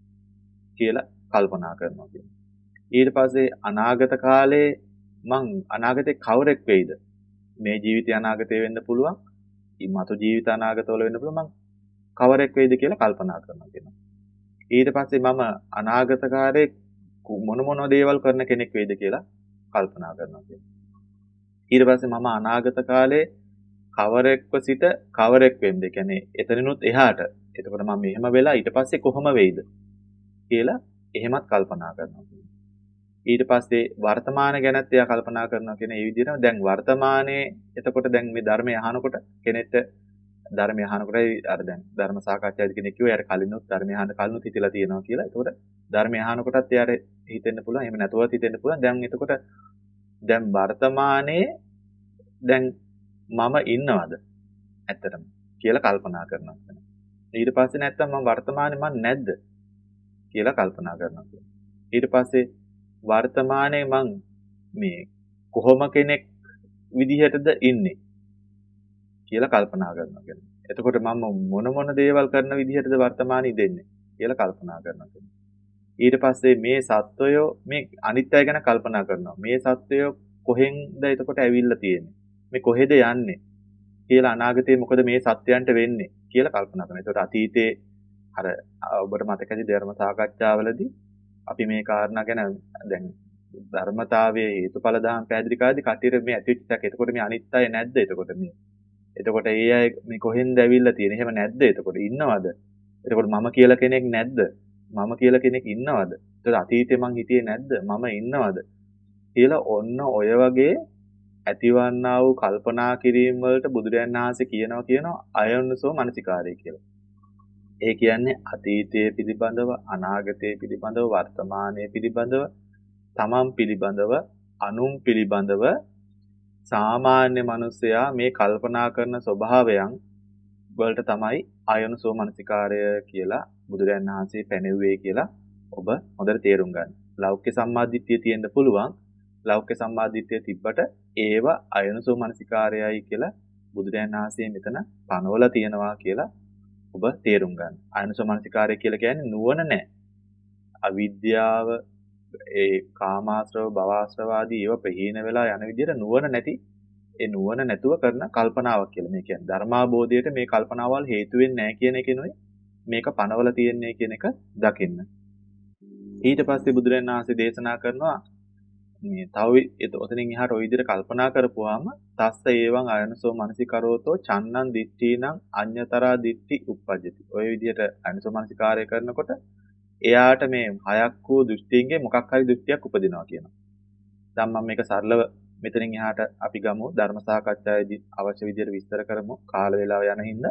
කියලා කල්පනා කරනවා කියන්නේ. ඊට පස්සේ අනාගත කාලේ මං අනාගතේ කවරෙක් වෙයිද? මේ ජීවිතය අනාගතේ වෙන්න පුළුවන්. ඊමතු ජීවිත අනාගතවල වෙන්න පුළුවන්. මං කවරෙක් වෙයිද කියලා කල්පනා කරනවා කියනවා. ඊට පස්සේ මම අනාගත කාලේ මොන මොන දේවල් කරන කෙනෙක් වෙයිද කියලා කල්පනා කරනවා කියනවා. ඊට පස්සේ මම අනාගත කාලේ කවරෙක්ව සිට කවරෙක් වෙම්ද? කියන්නේ එතනිනුත් එහාට. එතකොට මම මෙහෙම වෙලා ඊට පස්සේ කොහොම වෙයිද කියලා එහෙමත් කල්පනා කරනවා. ඊට පස්සේ වර්තමාන ගැනත් එයා කල්පනා කරනවා කියන ඒ විදිහටම දැන් වර්තමානයේ එතකොට දැන් මේ ධර්මය අහනකොට කෙනෙක්ට ධර්මය අහනකොටයි අර දැන් ධර්ම සාකච්ඡාවේදී කෙනෙක් කිව්වා එයාට කලිනුත් ධර්මය අහන්න කලිනුත් හිතලා තියෙනවා කියලා. එතකොට ධර්මය අහනකොටත් එයාට හිතෙන්න පුළුවන්. එහෙම නැතුවත් හිතෙන්න පුළුවන්. දැන් එතකොට දැන් වර්තමානයේ දැන් මම ඉන්නවද? ඇත්තටම කියලා කල්පනා කරනවා. ඊට පස්සේ නැත්තම් මම වර්තමානයේ මම නැද්ද කියලා කල්පනා කරනවා. ඊට පස්සේ වර්තමානයේ මං මේ කොහොම කෙනෙක් විදිහටද ඉන්නේ කියලා කල්පනා කරනවා කියන්නේ. එතකොට මම මොන මොන දේවල් කරන විදිහටද වර්තමානයේ දෙන්නේ කියලා කල්පනා කරනවා කියන්නේ. ඊට පස්සේ මේ සත්වය මේ අනිත් අය ගැන කල්පනා කරනවා. මේ සත්වය කොහෙන්ද එතකොට ඇවිල්ලා තියෙන්නේ? මේ කොහෙද යන්නේ? කියලා අනාගතේ මොකද මේ සත්‍යයන්ට වෙන්නේ කියලා කල්පනා කරනවා. එතකොට අතීතේ අර ඔබට මතකයි ධර්ම සාකච්ඡාවලදී අපි මේ කාරණා ගැන දැන් ධර්මතාවයේ හේතුඵල දහම් පැහැදිලි කරද්දී කටියට මේ ඇතිවෙච්ච සැක. එතකොට මේ අනිත් අය නැද්ද එතකොට මේ? එතකොට ඒ අය මේ කොහෙන්ද ඇවිල්ලා තියෙන්නේ? එහෙම නැද්ද එතකොට? ඉන්නවද? එතකොට මම කියලා කෙනෙක් නැද්ද? මම කියලා කෙනෙක් ඉන්නවද? එතකොට අතීතේ මං හිටියේ නැද්ද? මම ඉන්නවද? කියලා ඔන්න ඔය වගේ ඇතිවන්නා වූ කල්පනා කිරීම වලට බුදුරජාණන් වහන්සේ කියනවා කියනවා අයෝනිසෝ මනසිකාරය කියලා. ඒ කියන්නේ අතීතයේ පිළිබඳව, අනාගතයේ පිළිබඳව, වර්තමානයේ පිළිබඳව, තමන් පිළිබඳව, අනුන් පිළිබඳව සාමාන්‍ය මිනිසයා මේ කල්පනා කරන ස්වභාවයන් වලට තමයි අයෝනිසෝ මනසිකාරය කියලා බුදුරජාණන් වහන්සේ පැනෙව්වේ කියලා ඔබ හොඳට තේරුම් ගන්න. ලෞකික සම්මාදිට්ඨිය තියෙන්න පුළුවන්. ලෞකික සම්මාදිට්ඨිය තිබ්බට ඒව අයෝනිසෝ මනසිකාරයයි කියලා බුදුරජාණන් වහන්සේ මෙතන පනවලා තියෙනවා කියලා ඔබ තේරුම් ගන්න. අයෝනිසෝ මනසිකාරය කියලා කියන්නේ නුවණ නැහැ. අවිද්‍යාව, ඒ කාමාශ්‍රව, භවශ්‍රව ආදී ඒවා ප්‍රහීන වෙලා යන විදිහට නුවණ නැති, ඒ නුවණ නැතුව කරන කල්පනාවක් කියලා මේ කියන්නේ. ධර්මාබෝධයට මේ කල්පනාවල් හේතු වෙන්නේ නැහැ කියන එකනොයි මේක පනවලා තියෙන්නේ කියන එක දකින්න. ඊට පස්සේ බුදුරජාණන් වහන්සේ දේශනා කරනවා මේ තව ඔතනින් එහාට ওই විදිහට කල්පනා කරපුවාම තස්ස ඒවං අයනසෝ මනසිකරෝතෝ චන්නං දිට්ඨීනං අඤ්‍යතරා දිට්ඨි උප්පජ්ජති. ওই විදිහට අයනසෝ මනසිකාරය කරනකොට එයාට මේ හයක් වූ දෘෂ්ටියකින් මොකක් හරි දෘෂ්ටියක් උපදිනවා කියනවා. දැන් මම මේක සරලව මෙතනින් එහාට අපි ගමු ධර්ම සාකච්ඡාවේදී අවශ්‍ය විදිහට විස්තර කරමු කාල වේලාව යන හින්දා.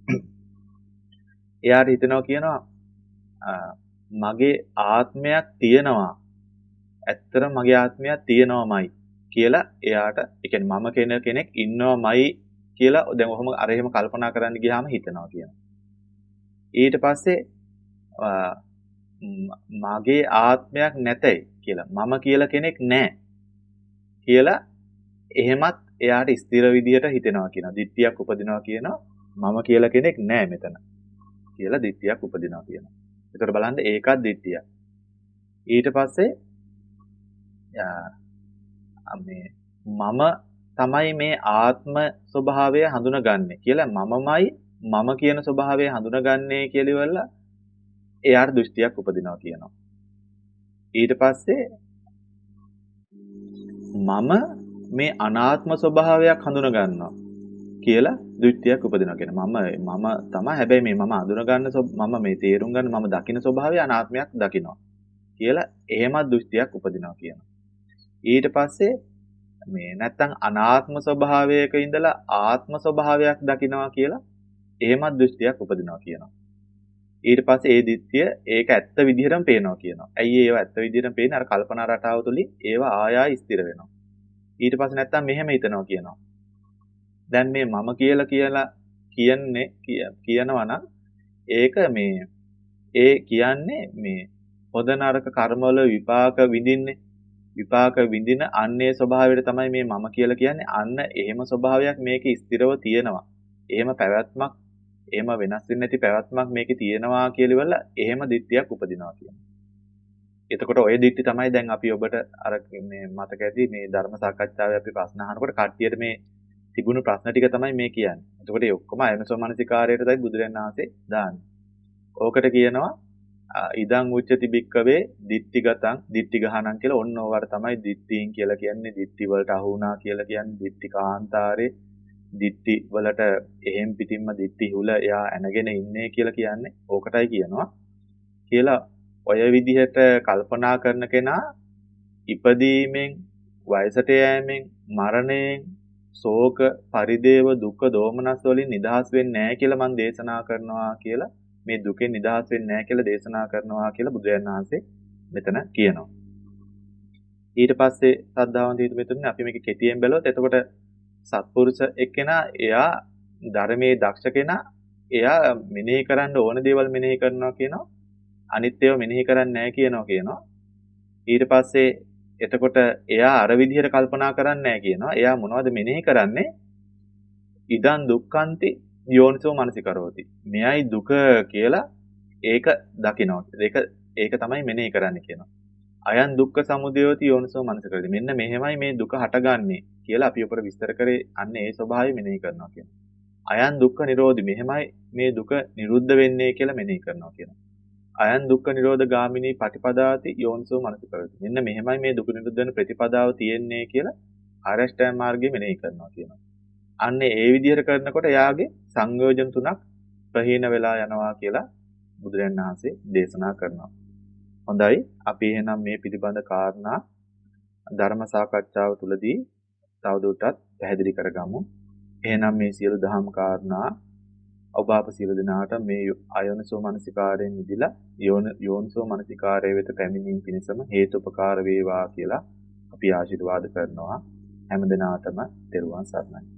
එයාට හිතෙනවා කියනවා මගේ ආත්මයක් තියෙනවා. ඇත්තටම මගේ ආත්මයක් තියෙනවමයි කියලා එයාට ඒ කියන්නේ මම කෙන කෙනෙක් ඉන්නවමයි කියලා දැන් ඔහොම අර එහෙම කල්පනා කරන්න ගියාම හිතනවා කියනවා. ඊට පස්සේ මගේ ආත්මයක් නැතයි කියලා මම කියලා කෙනෙක් නැහැ කියලා එහෙමත් එයාට ස්ථිර විදියට හිතෙනවා කියනවා. දිට්ඨියක් උපදිනවා කියනවා මම කියලා කෙනෙක් නැහැ මෙතන කියලා දිට්ඨියක් උපදිනවා කියනවා. ඒතර බලන්න ඒකත් දිට්ඨිය. ඊට පස්සේ මේ මම තමයි මේ ආත්ම ස්වභාවය හඳුනගන්නේ කියලා මමමයි මම කියන ස්වභාවය හඳුනගන්නේ කියලා ඉවරලා එයාට දෘෂ්ටියක් උපදිනවා කියනවා. ඊට පස්සේ මම මේ අනාත්ම ස්වභාවයක් හඳුනගන්නවා කියලා දෘෂ්ටියක් උපදිනවා කියන මම මම තමයි හැබැයි මේ මම හඳුනගන්න මම මේ තේරුම් ගන්න මම දකින්න ස්වභාවය අනාත්මයක් දකිනවා කියලා එහෙමත් දෘෂ්ටියක් උපදිනවා කියනවා. ඊට පස්සේ මේ නැත්තම් අනාත්ම ස්වභාවයක ඉඳලා ආත්ම ස්වභාවයක් දකිනවා කියලා එහෙමත් දෘෂ්ටියක් උපදිනවා කියනවා. ඊට පස්සේ ඒ දිට්ඨිය ඒක ඇත්ත විදිහටම පේනවා කියනවා. ඇයි ඒව ඇත්ත විදිහටම පේන්නේ? අර කල්පනා රටාව තුලින් ඒව ආයෙ ස්ථිර වෙනවා. ඊට පස්සේ නැත්තම් මෙහෙම හිතනවා කියනවා. දැන් මේ මම කියලා කියලා කියන්නේ කියනවා නම් ඒක මේ ඒ කියන්නේ මේ හොඳ නරක කර්මවල විපාක විඳින්නේ විපාක විඳින අන්නේ ස්වභාවයට තමයි මේ මම කියලා කියන්නේ. අන්න එහෙම ස්වභාවයක් මේකේ ස්ථිරව තියෙනවා. එහෙම පැවැත්මක් එහෙම වෙනස් වෙන්නේ නැති පැවැත්මක් මේකේ තියෙනවා කියලා ඉවරලා එහෙම දිට්ඨියක් උපදිනවා කියනවා. එතකොට ඔය දිට්ඨි තමයි දැන් අපි ඔබට අර මේ මතක ඇති මේ ධර්ම සාකච්ඡාවේ අපි ප්‍රශ්න අහනකොට කට්ටියට මේ තිබුණු ප්‍රශ්න ටික තමයි මේ කියන්නේ. එතකොට ඒ ඔක්කොම අයනසෝ මනසිකාරයටයි බුදුරජාණන් වහන්සේ දාන්නේ. ඕකට කියනවා ඉදං උච්චති බික්කවේ දිට්ඨිගතං දිට්ඨි ගහනං කියලා ඔන්න ඕවට තමයි දිට්ඨීන් කියලා කියන්නේ. දිට්ඨි වලට අහු වුණා කියලා කියන්නේ දිට්ඨි කාන්තාරේ දිට්ඨි වලට එහෙම් පිටින්ම දිට්ඨි හුල එයා ඇනගෙන ඉන්නේ කියලා කියන්නේ ඕකටයි කියනවා. කියලා ඔය විදිහට කල්පනා කරන කෙනා ඉපදීමෙන් වයසට යෑමෙන් මරණයෙන් ශෝක පරිදේව දුක්ඛ දෝමනස් වලින් නිදහස් වෙන්නේ නැහැ කියලා මම දේශනා කරනවා කියලා මේ දුකෙන් නිදහස් වෙන්නේ නැහැ කියලා දේශනා කරනවා කියලා බුදුරජාණන් වහන්සේ මෙතන කියනවා. ඊට පස්සේ සද්ධාවන්ත හිතෙතුනේ අපි මේක කෙටියෙන් බැලුවොත් එතකොට සත්පුරුෂ එක්කෙනා එයා ධර්මයේ දක්ෂ කෙනා එයා මෙනෙහි කරන්න ඕන දේවල් මෙනෙහි කරනවා කියනවා. අනිත් ඒවා මෙනෙහි කරන්නේ නැහැ කියනවා කියනවා. ඊට පස්සේ එතකොට එයා අර විදිහට කල්පනා කරන්නේ නැහැ කියනවා. එයා මොනවද මෙනෙහි කරන්නේ? ඉදන් දුක්ඛන්ති යෝනිසෝ මනසිකරෝති. මෙයයි දුක කියලා ඒක දකිනවා. ඒක ඒක තමයි මෙනෙහි කරන්න කියනවා. අයන් දුක්ඛ සමුදයෝති යෝනිසෝ මනසිකරෝති. මෙන්න මෙහෙමයි මේ දුක හටගන්නේ කියලා අපි උඩ විස්තර කරේ අන්න ඒ ස්වභාවය මෙනෙහි කරනවා කියනවා. අයන් දුක්ඛ නිරෝධි මෙහෙමයි මේ දුක නිරුද්ධ වෙන්නේ කියලා මෙනෙහි කරනවා කියනවා. අයන් දුක්ඛ නිරෝධ ගාමිනී පටිපදාති යෝනිසෝ මනසිකරෝති. මෙන්න මෙහෙමයි මේ දුක නිරුද්ධ වෙන ප්‍රතිපදාව තියෙන්නේ කියලා ආරෂ්ඨාය මාර්ගයේ මෙනෙහි කරනවා කියනවා. අන්න ඒ විදිහට කරනකොට එයාගේ සංයෝජන තුනක් ප්‍රහීන වෙලා යනවා කියලා බුදුරජාණන් වහන්සේ දේශනා කරනවා. හොඳයි අපි එහෙනම් මේ පිළිබඳ කාරණා ධර්ම සාකච්ඡාව තුළදී තවදුරටත් පැහැදිලි කරගමු. එහෙනම් මේ සියලු දහම් කාරණා ඔබ අප සියලු දෙනාට මේ අයෝනිසෝ මනසිකාරයෙන් මිදලා යෝනිසෝ මනසිකාරය වෙත පැමිණීම පිණිසම හේතුපකාර වේවා කියලා අපි ආශිර්වාද කරනවා. හැම දිනාටම තෙරුවන් සරණයි.